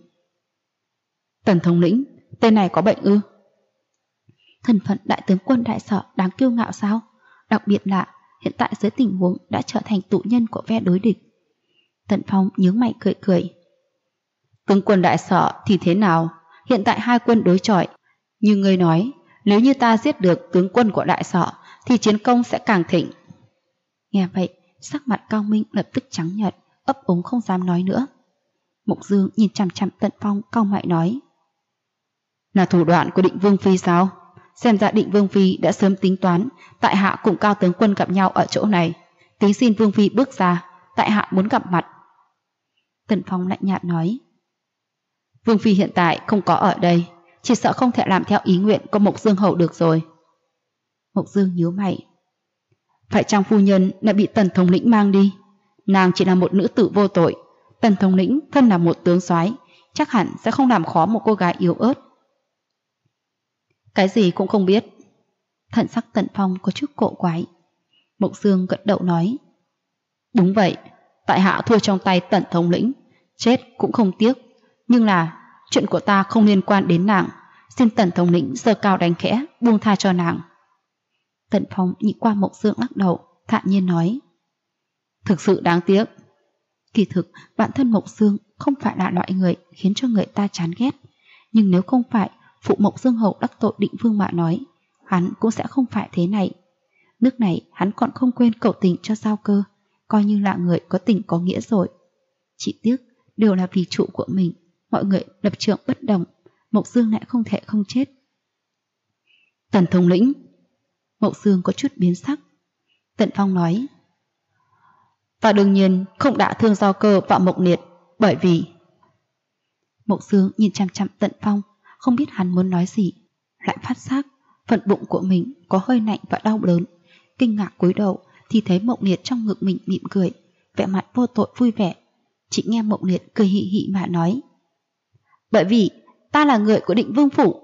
Tần thống lĩnh, tên này có bệnh ư? Thân phận đại tướng quân đại sợ đáng kiêu ngạo sao? Đặc biệt là hiện tại dưới tình huống đã trở thành tù nhân của phe đối địch. Tần Phong nhướng mày cười cười. Tướng quân đại sợ thì thế nào? Hiện tại hai quân đối chọi. Như ngươi nói, nếu như ta giết được tướng quân của đại sợ thì chiến công sẽ càng thịnh. Nghe vậy, sắc mặt Cao Minh lập tức trắng nhợt, ấp úng không dám nói nữa. Mộc Dương nhìn chằm chằm Tần Phong, cau mày nói: là thủ đoạn của Định Vương phi sao? Xem ra Định Vương phi đã sớm tính toán tại hạ cùng Cao tướng quân gặp nhau ở chỗ này, tính xin Vương phi bước ra, tại hạ muốn gặp mặt. Tần Phong lạnh nhạt nói: Vương phi hiện tại không có ở đây, chỉ sợ không thể làm theo ý nguyện của Mộc Dương hầu được rồi. Mộc Dương nhíu mày: phải chăng phu nhân đã bị Tần thống lĩnh mang đi? Nàng chỉ là một nữ tử vô tội, Tần thống lĩnh thân là một tướng soái, chắc hẳn sẽ không làm khó một cô gái yếu ớt. Cái gì cũng không biết. Thần sắc Tần Phong có chút cổ quái. Mộc Dương gật đầu nói: đúng vậy, tại hạ thua trong tay Tần thống lĩnh, chết cũng không tiếc, nhưng là chuyện của ta không liên quan đến nàng, xin Tần thống lĩnh giơ cao đánh khẽ, buông tha cho nàng. Tần Phong nhìn qua Mộc Dương lắc đầu, thản nhiên nói: thực sự đáng tiếc. Kỳ thực bản thân Mộc Dương không phải là loại người khiến cho người ta chán ghét. Nhưng nếu không phải phụ Mộc Dương Hầu đắc tội Định Vương mà nói, hắn cũng sẽ không phải thế này. Nước này hắn còn không quên cầu tình cho Giao Cơ, coi như là người có tình có nghĩa rồi. Chỉ tiếc đều là vì trụ của mình, mọi người lập trường bất đồng, Mộc Dương lại không thể không chết. Tần thống lĩnh. Mộc Dương có chút biến sắc. Tần Phong nói: ta đương nhiên không đả thương Giao Cơ và Mộc Liệt, bởi vì... Mộc Dương nhìn chằm chằm Tần Phong, không biết hắn muốn nói gì, lại phát giác phần bụng của mình có hơi lạnh và đau đớn. Kinh ngạc cúi đầu thì thấy Mộc Liệt trong ngực mình mỉm cười, vẻ mặt vô tội vui vẻ. Chỉ nghe Mộc Liệt cười hị hị mà nói: bởi vì ta là người của Định Vương phủ.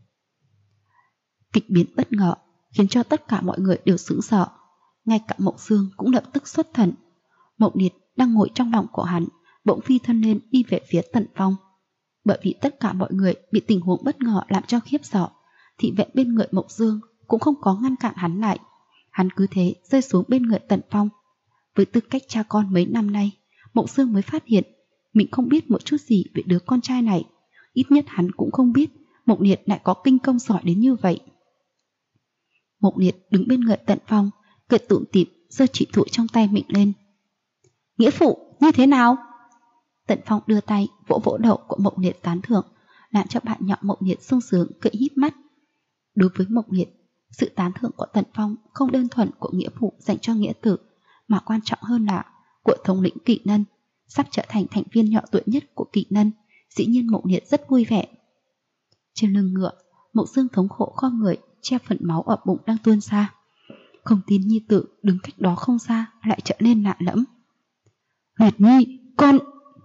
Kịch biến bất ngờ khiến cho tất cả mọi người đều sững sờ, ngay cả Mộc Dương cũng lập tức xuất thần. Mộc Liệt đang ngồi trong lòng của hắn bỗng phi thân lên đi về phía Tần Phong. Bởi vì tất cả mọi người bị tình huống bất ngờ làm cho khiếp sợ, thị vệ bên người Mộc Dương cũng không có ngăn cản hắn lại. Hắn cứ thế rơi xuống bên người Tần Phong. Với tư cách cha con mấy năm nay, Mộc Dương mới phát hiện mình không biết một chút gì về đứa con trai này. Ít nhất hắn cũng không biết Mộc Liệt lại có kinh công giỏi đến như vậy. Mộc Liệt đứng bên người Tần Phong, cười tủm tỉm giơ chỉ thủ trong tay mình lên. Nghĩa phụ như thế nào? Tần Phong đưa tay vỗ vỗ đầu của Mộc Liệt tán thưởng, làm cho bạn nhỏ Mộc Liệt sung sướng cười híp mắt. Đối với Mộc Liệt, sự tán thưởng của Tần Phong không đơn thuần của nghĩa phụ dành cho nghĩa tử, mà quan trọng hơn là của thống lĩnh Kỵ Nân, sắp trở thành thành viên nhỏ tuổi nhất của Kỵ Nân. Dĩ nhiên Mộc Liệt rất vui vẻ. Trên lưng ngựa, Mộc Dương thống khổ khom người che phần máu ở bụng đang tuôn ra. Không tin nhi tử đứng cách đó không xa lại trở nên lạ lẫm. Liệt Nhi, con...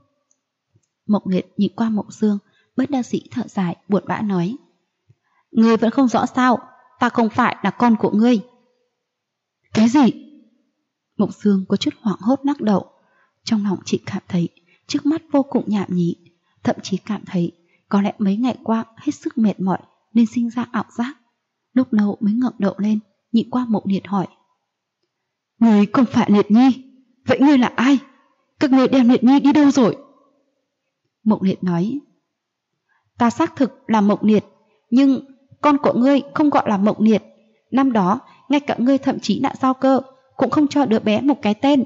Mộc Liệt nhìn qua Mộc Dương, bất đắc dĩ thở dài buồn bã nói: ngươi vẫn không rõ sao, ta không phải là con của ngươi. Cái gì? Mộc Dương có chút hoảng hốt lắc đầu. Trong lòng chị cảm thấy trước mắt vô cùng nhảm nhí, thậm chí cảm thấy có lẽ mấy ngày qua hết sức mệt mỏi nên sinh ra ảo giác. Lúc lâu mới ngẩng đầu lên, nhìn qua Mộc Liệt hỏi: ngươi không phải Liệt Nhi, vậy ngươi là ai? Các ngươi đem Liệt Nhi đi đâu rồi? Mộc Liệt nói: ta xác thực là Mộc Liệt, nhưng con của ngươi không gọi là Mộc Liệt. Năm đó ngay cả ngươi thậm chí là Giao Cơ cũng không cho đứa bé một cái tên.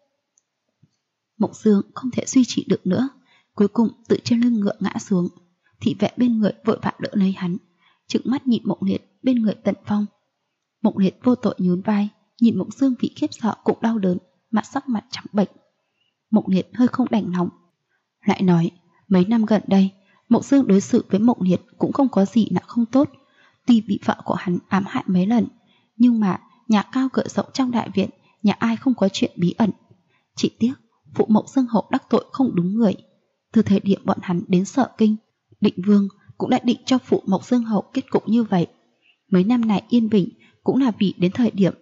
Mộc Dương không thể duy trì được nữa, cuối cùng tự trên lưng ngựa ngã xuống. Thị vệ bên người vội vã đỡ lấy hắn, trừng mắt nhìn Mộc Liệt bên người Tần Phong. Mộc Liệt vô tội nhún vai, nhìn Mộc Dương vì khiếp sợ cũng đau đớn mà sắc mặt trắng bệch. Mộc Liệt hơi không đành lòng, lại nói mấy năm gần đây Mộc Dương đối xử với Mộc Liệt cũng không có gì là không tốt. Tuy bị vợ của hắn ám hại mấy lần, nhưng mà nhà cao cửa rộng trong đại viện, nhà ai không có chuyện bí ẩn. Chỉ tiếc phụ Mộc Dương Hậu đắc tội không đúng người. Từ thời điểm bọn hắn đến Sở Kinh, Định Vương cũng đã định cho phụ Mộc Dương Hậu kết cục như vậy. Mấy năm này yên bình cũng là vì đến thời điểm.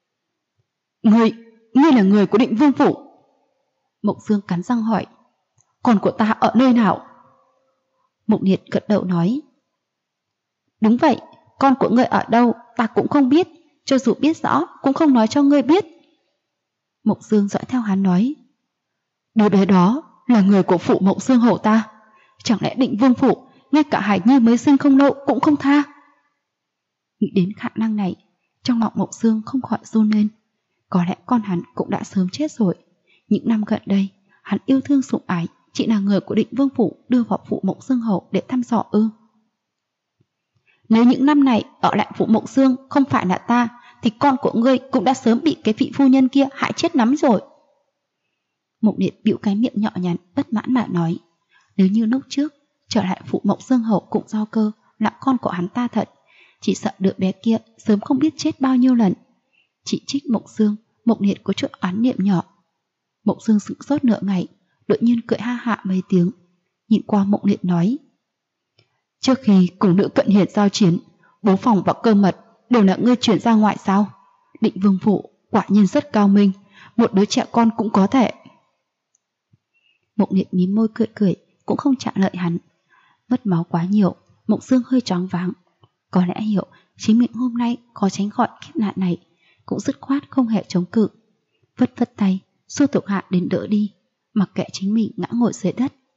Ngươi là người của Định Vương phủ? Mộc Dương cắn răng hỏi. Con của ta ở nơi nào? Mộc Liệt gật đầu nói: đúng vậy, con của ngươi ở đâu ta cũng không biết, cho dù biết rõ cũng không nói cho ngươi biết. Mộc Dương dõi theo hắn nói: đứa bé đó là người của phụ Mộc Dương Hậu ta, chẳng lẽ Định Vương phủ ngay cả hài nhi mới sinh không lâu cũng không tha? Nghĩ đến khả năng này, trong lòng Mộc Dương không khỏi run lên. Có lẽ con hắn cũng đã sớm chết rồi. Những năm gần đây hắn yêu thương sủng ái chỉ là người của Định Vương phủ đưa vào phụ Mộc Dương Hậu để thăm dò ư? Nếu những năm này ở lại phụ Mộc Dương không phải là ta, thì con của ngươi cũng đã sớm bị cái vị phu nhân kia hại chết lắm rồi. Mộc Liệt bĩu cái miệng nhỏ nhắn bất mãn mà nói: nếu như lúc trước trở lại phụ Mộc Dương Hậu cùng Giao Cơ là con của hắn ta thật, chỉ sợ đứa bé kia sớm không biết chết bao nhiêu lần. Chỉ trích Mộc Dương, Mộc Liệt có chút oán niệm nhỏ. Mộc Dương sững sốt nửa ngày, đột nhiên cười ha hạ mấy tiếng, nhìn qua Mộc Liệt nói: trước khi cùng nữ cận hiền giao chiến, bố phòng và cơ mật đều là ngươi chuyển ra ngoài sao? Định Vương phủ quả nhiên rất cao minh, một đứa trẻ con cũng có thể. Mộc Liệt mím môi cười cười, cũng không trả lời hắn. Mất máu quá nhiều, Mộc Dương hơi choáng váng. Có lẽ hiểu chính mình hôm nay khó tránh khỏi kiếp nạn này, cũng dứt khoát không hề chống cự. Vất vất tay xua thuộc hạ đến đỡ đi, mặc kệ chính mình ngã ngồi dưới đất,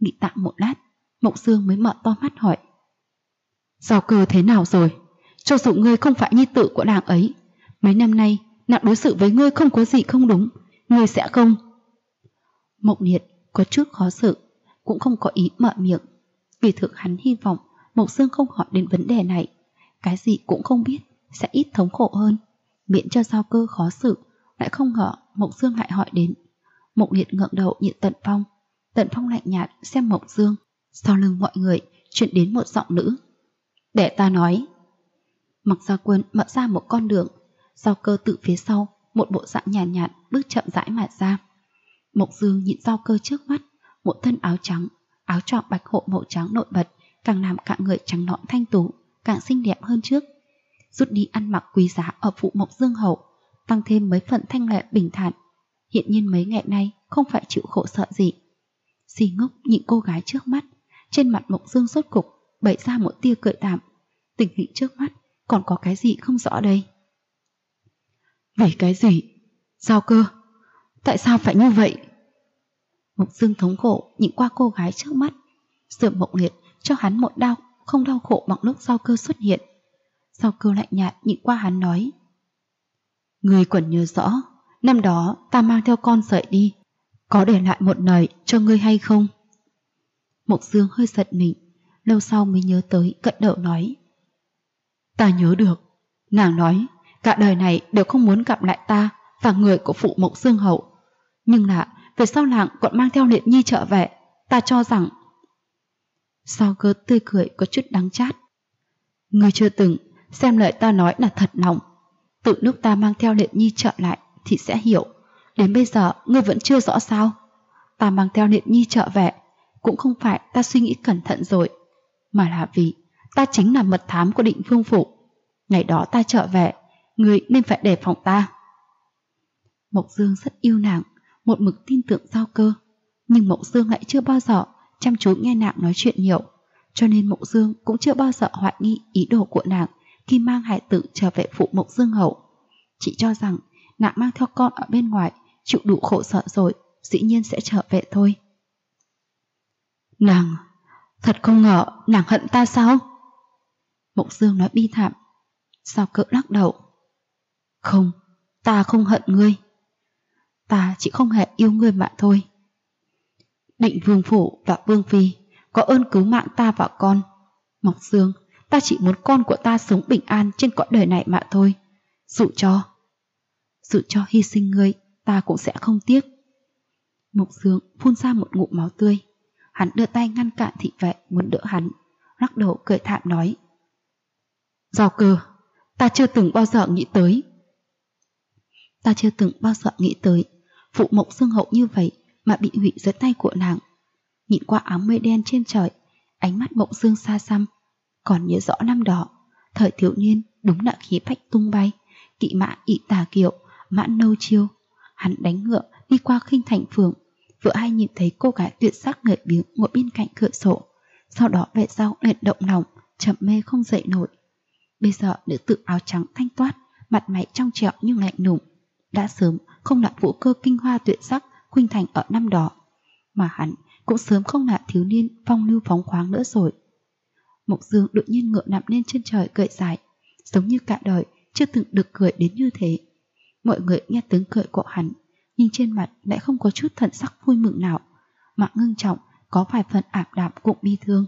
Nghĩ tạm một lát, Mộng Dương mới mở to mắt hỏi: Giao Cơ thế nào rồi? Cho dù ngươi không phải nhi tử của nàng ấy, mấy năm nay nàng đối xử với ngươi không có gì không đúng, ngươi sẽ không? Mộng Liệt có chút khó xử, cũng không có ý mở miệng. Vì thực hắn hy vọng Mộng Dương không hỏi đến vấn đề này, cái gì cũng không biết sẽ ít thống khổ hơn, miễn cho Giao Cơ khó xử. Lại không ngờ Mộng Dương lại hỏi đến. Mộng Liệt ngẩng đầu nhìn Tần Phong. Tần Phong lạnh nhạt xem Mộng Dương. Sau lưng mọi người truyền đến một giọng nữ: Để ta nói. Mặc Gia Quân mở ra một con đường, Giao Cơ tự phía sau, một bộ dạng nhàn nhạt bước chậm rãi mà ra. Mộng Dương nhìn Giao Cơ trước mắt, một thân áo trắng, áo choàng bạch hộ màu trắng nổi bật, càng làm cả người trắng nõn thanh tú, càng xinh đẹp hơn trước. Rút đi ăn mặc quý giá ở phụ Mộng Dương hậu, tăng thêm mấy phần thanh lệ bình thản. Hiện nhiên mấy ngày nay không phải chịu khổ sợ gì. Si ngốc nhìn cô gái trước mắt, trên mặt Mộng Dương rốt cục bày ra một tia cười tạm. Tình hình trước mắt còn có cái gì không rõ đây? Vì cái gì? Giao Cơ, tại sao phải như vậy? Mộng Dương thống khổ nhìn qua cô gái trước mắt. Sở Mộng Liệt cho hắn một đau không đau khổ bằng lúc Giao Cơ xuất hiện. Giao Cơ lạnh nhạt nhìn qua hắn nói: Ngươi còn nhớ rõ năm đó ta mang theo con rời đi, có để lại một lời cho ngươi hay không? Mộng Dương hơi giật mình, lâu sau mới nhớ tới, gật đầu nói: Ta nhớ được. Nàng nói cả đời này đều không muốn gặp lại ta và người của phụ Mộng Dương hậu. Nhưng là về sau nàng còn mang theo Liệt Nhi trở về. Ta cho rằng... Giao Cơ tươi cười có chút đắng chát. Ngươi chưa từng xem lời ta nói là thật lòng. Từ lúc ta mang theo Liệt Nhi trở lại thì sẽ hiểu. Đến bây giờ ngươi vẫn chưa rõ sao? Ta mang theo Liệt Nhi trở về cũng không phải ta suy nghĩ cẩn thận rồi, mà là vì ta chính là mật thám của Định Vương phủ. Ngày đó ta trở về, ngươi nên phải đề phòng ta. Mộng Dương rất yêu nàng, một mực tin tưởng Giao Cơ, nhưng Mộng Dương lại chưa bao giờ chăm chú nghe nàng nói chuyện nhiều, cho nên Mộng Dương cũng chưa bao giờ hoài nghi ý đồ của nàng khi mang hài tử trở về phụ Mộng Dương hậu. Chỉ cho rằng nàng mang theo con ở bên ngoài chịu đủ khổ sở rồi, dĩ nhiên sẽ trở về thôi. Nàng, thật không ngờ nàng hận ta sao? Mộng Dương nói bi thảm. Giao Cơ lắc đầu. Không, ta không hận ngươi. Ta chỉ không hề yêu ngươi mà thôi. Định Vương phủ và Vương phi có ơn cứu mạng ta và con. Mộng Dương, ta chỉ muốn con của ta sống bình an trên cõi đời này mà thôi. Dù cho hy sinh ngươi, ta cũng sẽ không tiếc. Mộng Dương phun ra một ngụm máu tươi. Hắn đưa tay ngăn cản thị vệ muốn đỡ hắn, lắc đầu cười thảm nói: Giao Cơ, ta chưa từng bao giờ nghĩ tới phụ Mộng Dương hậu như vậy mà bị hủy dưới tay của nàng. Nhìn qua áng mây đen trên trời, ánh mắt Mộng Dương xa xăm. Còn nhớ rõ năm đó, thời thiếu niên đúng là khí phách tung bay, kỵ mã ỵ tà kiệu, mãn nâu chiêu. Hắn đánh ngựa đi qua khinh thành phường, vừa hay nhìn thấy cô gái tuyệt sắc lười biếng ngồi bên cạnh cửa sổ. Sau đó về sau liền động lòng, chậm mê không dậy nổi. Bây giờ nữ tử áo trắng thanh toát, mặt mày trong trẻo nhưng lạnh lùng, đã sớm không là vũ cơ kinh hoa tuyệt sắc khuynh thành ở năm đó, mà hắn cũng sớm không là thiếu niên phong lưu phóng khoáng nữa rồi. Mộng Dương đột nhiên ngựa nằm lên trên trời cười dài, giống như cả đời chưa từng được cười đến như thế. Mọi người nghe tiếng cười của hắn, nhưng trên mặt lại không có chút thần sắc vui mừng nào, mà ngưng trọng, có vài phần ảm đạm cũng bi thương.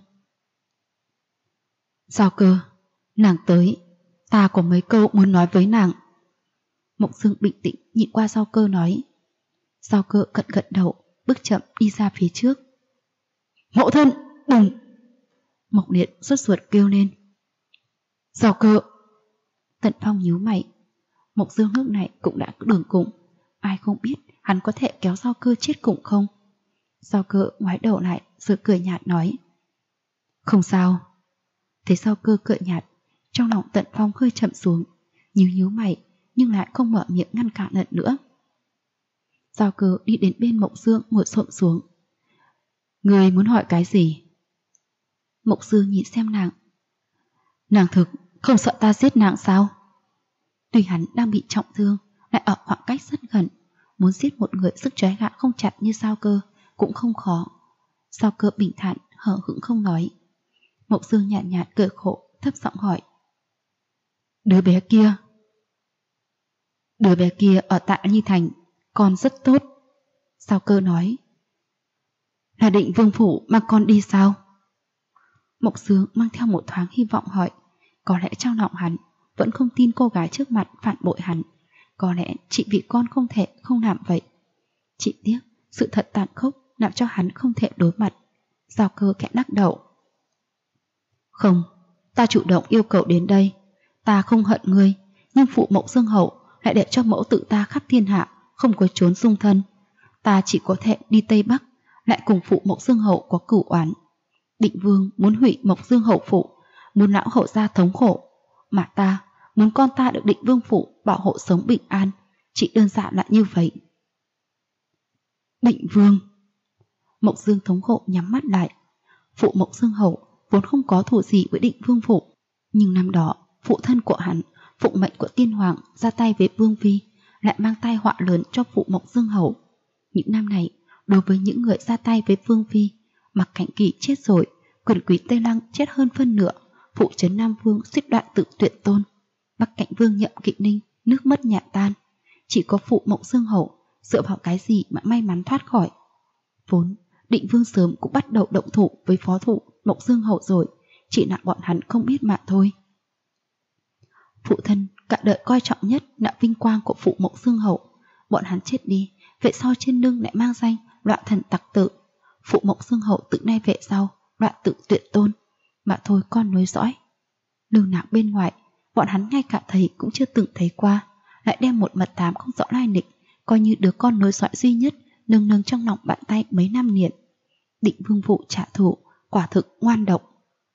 Giao Cơ, nàng tới, ta có mấy câu muốn nói với nàng. Mộng Dương bình tĩnh nhìn qua Giao Cơ nói. Giao Cơ gật gật đầu, bước chậm đi ra phía trước. Mộ thân, đừng! Mộc Liệt sốt ruột kêu lên. Giao Cơ! Tần Phong nhíu mày. Mộng Dương lúc này cũng đã đường cùng, ai không biết hắn có thể kéo Giao Cơ chết cùng không. Giao Cơ ngoái đầu lại rồi cười nhạt nói. Không sao. Thấy Giao Cơ cười nhạt, trong lòng Tần Phong hơi chậm xuống, nhíu mày nhưng lại không mở miệng ngăn cản lần nữa. Giao Cơ đi đến bên Mộng Dương ngồi xổm xuống. Ngươi muốn hỏi cái gì? Mộng Dương nhìn xem nàng. Nàng thực không sợ ta giết nàng sao? Tuy hắn đang bị trọng thương, lại ở khoảng cách rất gần, muốn giết một người sức trói gà không chặt như Giao Cơ cũng không khó. Sao Cơ bình thản hờ hững không nói. Mộc Dương nhạt nhạt cười khổ, thấp giọng hỏi: Đứa bé kia ở tại Nhi Thành con rất tốt. Sao Cơ nói: Là Định Vương phủ mà con đi sao? Mộc Dương mang theo một thoáng hy vọng hỏi. Có lẽ trong lòng hắn vẫn không tin cô gái trước mặt phản bội hắn. Có lẽ chỉ vì con không thể không làm vậy. Chỉ tiếc sự thật tàn khốc làm cho hắn không thể đối mặt. Sao Cơ khẽ lắc đầu: Không, ta chủ động yêu cầu đến đây. Ta không hận ngươi, nhưng phụ Mộc Dương hậu lại để cho mẫu tự ta khắp thiên hạ, không có trốn dung thân. Ta chỉ có thể đi Tây Bắc, lại cùng phụ Mộc Dương hậu có cửu oán. Định Vương muốn hủy Mộc Dương hậu phụ, muốn lão hậu gia thống khổ, mà ta muốn con ta được Định Vương phủ bảo hộ sống bình an. Chỉ đơn giản là như vậy. Định Vương. Mộc Dương thống khổ nhắm mắt lại. Phụ Mộc Dương hậu vốn không có thù gì với Định Vương phủ, nhưng năm đó phụ thân của hắn phụng mệnh của tiên hoàng ra tay với Vương phi, lại mang tai họa lớn cho phụ Mộc Dương hậu. Những năm này, đối với những người ra tay với Vương phi, Mặc Cảnh Kỳ chết rồi, quyền quý Tây Lăng chết hơn phân nửa, phụ trấn Nam Vương suýt đoạn tự tuyệt tôn, Bắc Cảnh Vương Nhậm Kỵ Ninh nước mất nhà tan. Chỉ có phụ Mộc Dương hậu dựa vào cái gì mà may mắn thoát khỏi. Vốn Định Vương sớm cũng bắt đầu động thủ với phó thủ Mộc Dương hậu rồi, chỉ là bọn hắn không biết mà thôi. Phụ thân cả đời coi trọng nhất là vinh quang của phụ Mộc Dương hậu. Bọn hắn chết đi, vậy sau trên lưng lại mang danh loạn thần tặc tử. Phụ Mộc Dương hậu tự nay về sau loạn tự tuyệt tôn, mà thôi con nối dõi. Lưu lạc bên ngoài, bọn hắn ngay cả thầy cũng chưa từng thấy qua, lại đem một mật thám không rõ lai lịch coi như đứa con nối dõi duy nhất nâng nâng trong lòng bàn tay mấy năm liền. Định Vương phụ trả thù quả thực ngoan độc.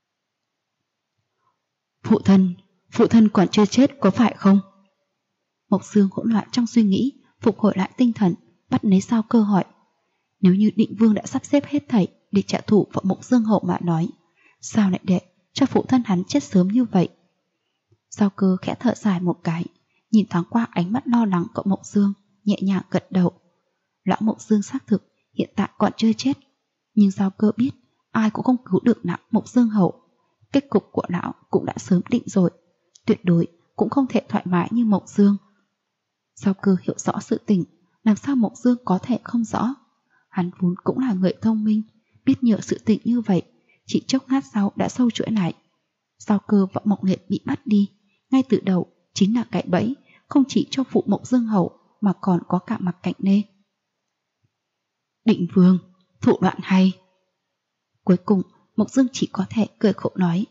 Phụ thân còn chưa chết có phải không? Mộc Dương hỗn loạn trong suy nghĩ, phục hồi lại tinh thần, bắt lấy Sao Cơ hỏi. Nếu như Định Vương đã sắp xếp hết thảy để trả thù vào Mộc Dương hậu mà nói, sao lại để cho phụ thân hắn chết sớm như vậy? Sao Cơ khẽ thở dài một cái, nhìn thoáng qua ánh mắt lo lắng của Mộc Dương, nhẹ nhàng gật đầu. Lão Mộc Dương xác thực hiện tại còn chưa chết, nhưng Sao Cơ biết ai cũng không cứu được lão Mộc Dương hậu. Kết cục của lão cũng đã sớm định rồi, tuyệt đối cũng không thể thoải mái như Mộc Dương. Sao Cơ hiểu rõ sự tình, làm sao Mộc Dương có thể không rõ? Hắn vốn cũng là người thông minh, biết nhiều sự tình như vậy, chỉ chốc lát sau đã sâu chuỗi lại. Sao Cơ và Mộc Liệt bị bắt đi, ngay từ đầu chính là cái bẫy, không chỉ cho phụ Mộc Dương hậu mà còn có cả Mặc Cảnh Nê. Định Vương, thủ đoạn hay. Cuối cùng Mộc Dương chỉ có thể cười khổ nói.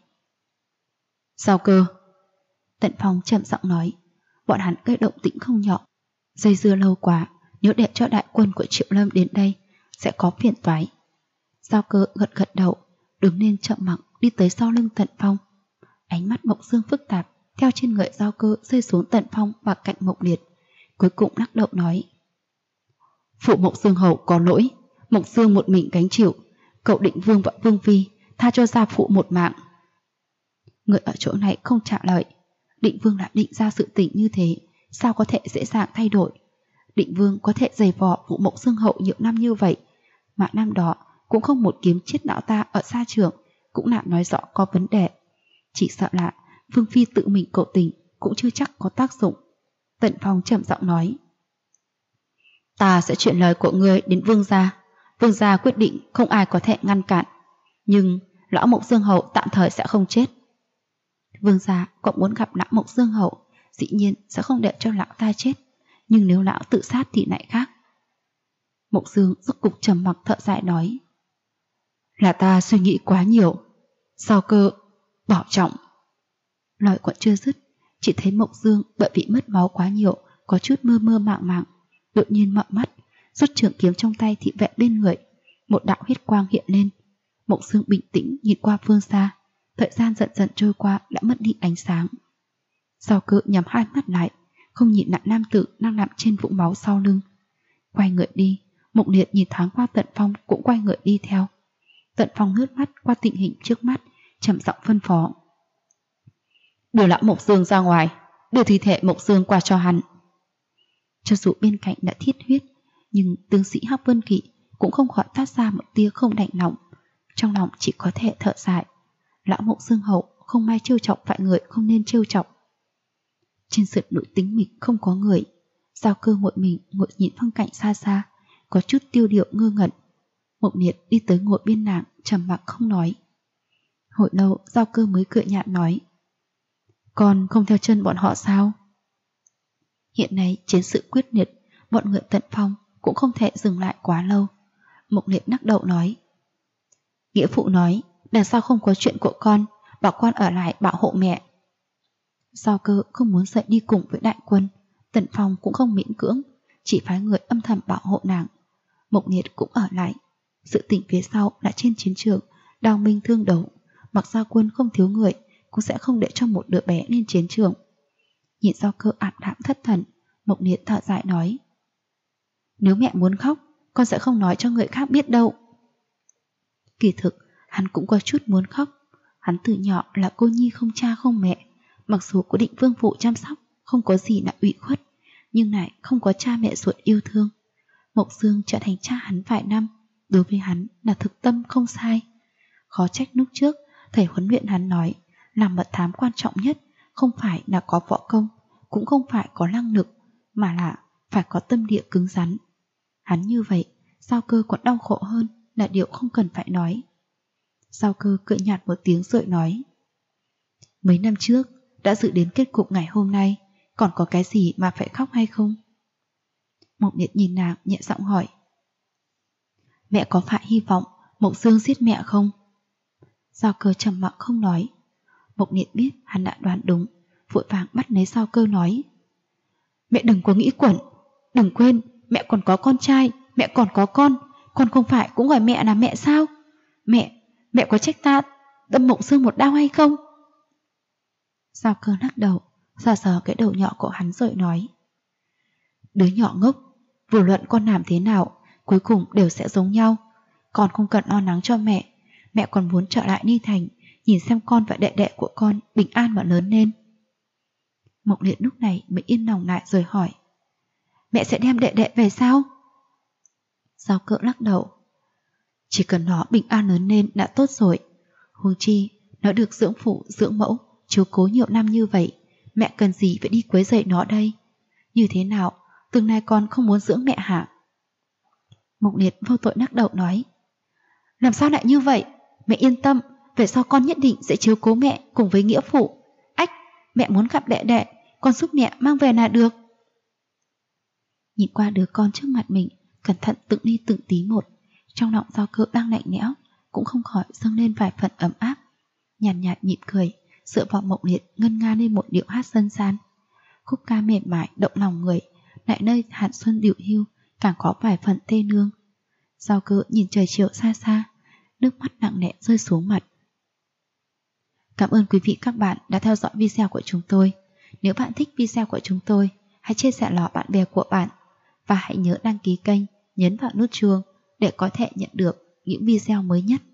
Sao Cơ? Tận Phong trầm giọng nói. Bọn hắn gây động tĩnh không nhỏ, dây dưa lâu quá, nếu để cho đại quân của Triệu Lâm đến đây sẽ có phiền toái. Sao Cơ gật gật đầu, đứng lên chậm mặc đi tới sau lưng Tận Phong. Ánh mắt Mộc Dương phức tạp theo trên người Sao Cơ rơi xuống Tận Phong và cạnh Mộc Liệt, cuối cùng lắc đầu nói. Phụ Mộc Dương hậu có lỗi, Mộc Dương một mình gánh chịu, cậu Định Vương và Vương phi tha cho gia phụ một mạng. Người ở chỗ này không trả lời. Định Vương đã định ra sự tình như thế, sao có thể dễ dàng thay đổi? Định Vương có thể giày vò phụ Mộc Dương hậu nhiều năm như vậy, mà năm đó cũng không một kiếm chết lão ta ở xa trường, cũng là nói rõ có vấn đề. Chỉ sợ là Vương phi tự mình cầu tình cũng chưa chắc có tác dụng. Tận Phong trầm giọng nói. Ta sẽ chuyển lời của ngươi đến Vương gia. Vương gia quyết định không ai có thể ngăn cản, nhưng lão Mộc Dương hậu tạm thời sẽ không chết. Vương gia cũng muốn gặp lão Mộc Dương hậu, dĩ nhiên sẽ không để cho lão ta chết, nhưng nếu lão tự sát thì lại khác. Mộc Dương rốt cục trầm mặc thở dài nói. Là ta suy nghĩ quá nhiều. Sao Cơ, bảo trọng. Lời còn chưa dứt, chỉ thấy Mộc Dương bởi vì mất máu quá nhiều, có chút mơ mơ màng màng, đột nhiên mở mắt, rút trường kiếm trong tay thị vệ bên người, một đạo huyết quang hiện lên. Mộc Dương bình tĩnh nhìn qua phương xa, thời gian dần dần trôi qua đã mất đi ánh sáng. Sao Cơ nhắm hai mắt lại, không nhìn lại nam tử đang nằm trên vũng máu sau lưng. Quay người đi, Mộc Liệt nhìn thoáng qua Tận Phong cũng quay người đi theo. Tận Phong ngước mắt qua tình hình trước mắt, trầm giọng phân phó. Đưa lão Mộc Dương ra ngoài, đưa thi thể Mộc Dương qua cho hắn. Cho dù bên cạnh đã thiết huyết, nhưng tướng sĩ Hắc Vân Kỵ cũng không khỏi phát ra một tia không đành lòng, trong lòng chỉ có thể thở dài. Lão Mộng Dương hậu không may trêu chọc phải người không nên trêu chọc. Trên sườn núi tĩnh mịch không có người, Giao Cơ một mình ngồi nhìn phong cảnh xa xa, có chút tiêu điệu ngơ ngẩn. Mộng Liệt đi tới ngồi bên nàng, trầm mặc không nói. Hồi lâu Giao Cơ mới cười nhạt nói: Con không theo chân bọn họ sao? Hiện nay chiến sự quyết liệt, bọn người tận phong cũng không thể dừng lại quá lâu. Mộng Liệt lắc đầu nói: Nghĩa phụ nói đằng sau không có chuyện của con, bảo con ở lại bảo hộ mẹ. Giao Cơ không muốn dậy đi cùng với đại quân, Tần Phong cũng không miễn cưỡng, chỉ phái người âm thầm bảo hộ nàng. Mộng Liệt cũng ở lại. Sự tình phía sau là trên chiến trường đao minh thương đấu, mặc Giao quân không thiếu người cũng sẽ không để cho một đứa bé lên chiến trường. Nhìn Giao Cơ ảm đạm thất thần, Mộng Liệt thở dài nói: Nếu mẹ muốn khóc, con sẽ không nói cho người khác biết đâu. Kỳ thực hắn cũng có chút muốn khóc. Hắn từ nhỏ là cô nhi không cha không mẹ, mặc dù có Định Vương phụ chăm sóc, không có gì là ủy khuất, nhưng lại không có cha mẹ ruột yêu thương. Mộng Dương trở thành cha hắn vài năm, đối với hắn là thực tâm không sai. Khó trách lúc trước thầy huấn luyện hắn nói, làm mật thám quan trọng nhất không phải là có võ công, cũng không phải có năng lực, mà là phải có tâm địa cứng rắn. Hắn như vậy, Giao Cơ còn đau khổ hơn là điều không cần phải nói. Giao Cơ cười nhạt một tiếng rồi nói: Mấy năm trước đã dự đến kết cục ngày hôm nay, còn có cái gì mà phải khóc hay không? Mộng Liệt nhìn nàng nhẹ giọng hỏi: Mẹ có phải hy vọng Mộng Dương giết mẹ không? Giao Cơ trầm mặc không nói. Mộng Liệt biết hắn đã đoán đúng, vội vàng bắt lấy Giao Cơ nói: Mẹ đừng có nghĩ quẩn, đừng quên mẹ còn có con trai, mẹ còn có con không phải cũng gọi mẹ là mẹ sao? Mẹ có trách ta đâm Mộng Dương một đau hay không? Giao Cơ lắc đầu, sờ sờ cái đầu nhỏ của hắn rồi nói: Đứa nhỏ ngốc, vô luận con làm thế nào cuối cùng đều sẽ giống nhau. Con không cần lo lắng cho mẹ còn muốn trở lại Ni Thành, nhìn xem con và đệ đệ của con bình an mà lớn lên. Mộng Liệt lúc này mới yên lòng lại rồi hỏi: Mẹ sẽ đem đệ đệ về sao? Giao Cơ lắc đầu: Chỉ cần nó bình an lớn lên đã tốt rồi. Huống chi nó được dưỡng phụ dưỡng mẫu chiếu cố nhiều năm như vậy, mẹ cần gì phải đi quấy rầy nó đây? Như thế nào tương lai con không muốn dưỡng mẹ hả? Mộng Liệt vô tội lắc đầu nói: Làm sao lại như vậy? Mẹ yên tâm, về sau con nhất định sẽ chiếu cố mẹ cùng với nghĩa phụ. Ách, mẹ muốn gặp đệ đệ, con giúp mẹ mang về là được. Nhìn qua đứa con trước mặt mình, cẩn thận từng ly từng tí một, trong lòng Giao Cơ đang lạnh lẽo cũng không khỏi dâng lên vài phần ấm áp. Nhàn nhạt nhịn cười, dựa vào Mộng Liệt ngân nga lên một điệu hát dân gian. Khúc ca mềm mại động lòng người, lại nơi hạn xuân điệu hưu càng có vài phần thê nương. Giao Cơ nhìn trời chiều xa xa, nước mắt nặng nề rơi xuống mặt. Cảm ơn quý vị các bạn đã theo dõi video của chúng tôi. Nếu bạn thích video của chúng tôi, hãy chia sẻ nó bạn bè của bạn và hãy nhớ đăng ký kênh, nhấn vào nút chuông để có thể nhận được những video mới nhất.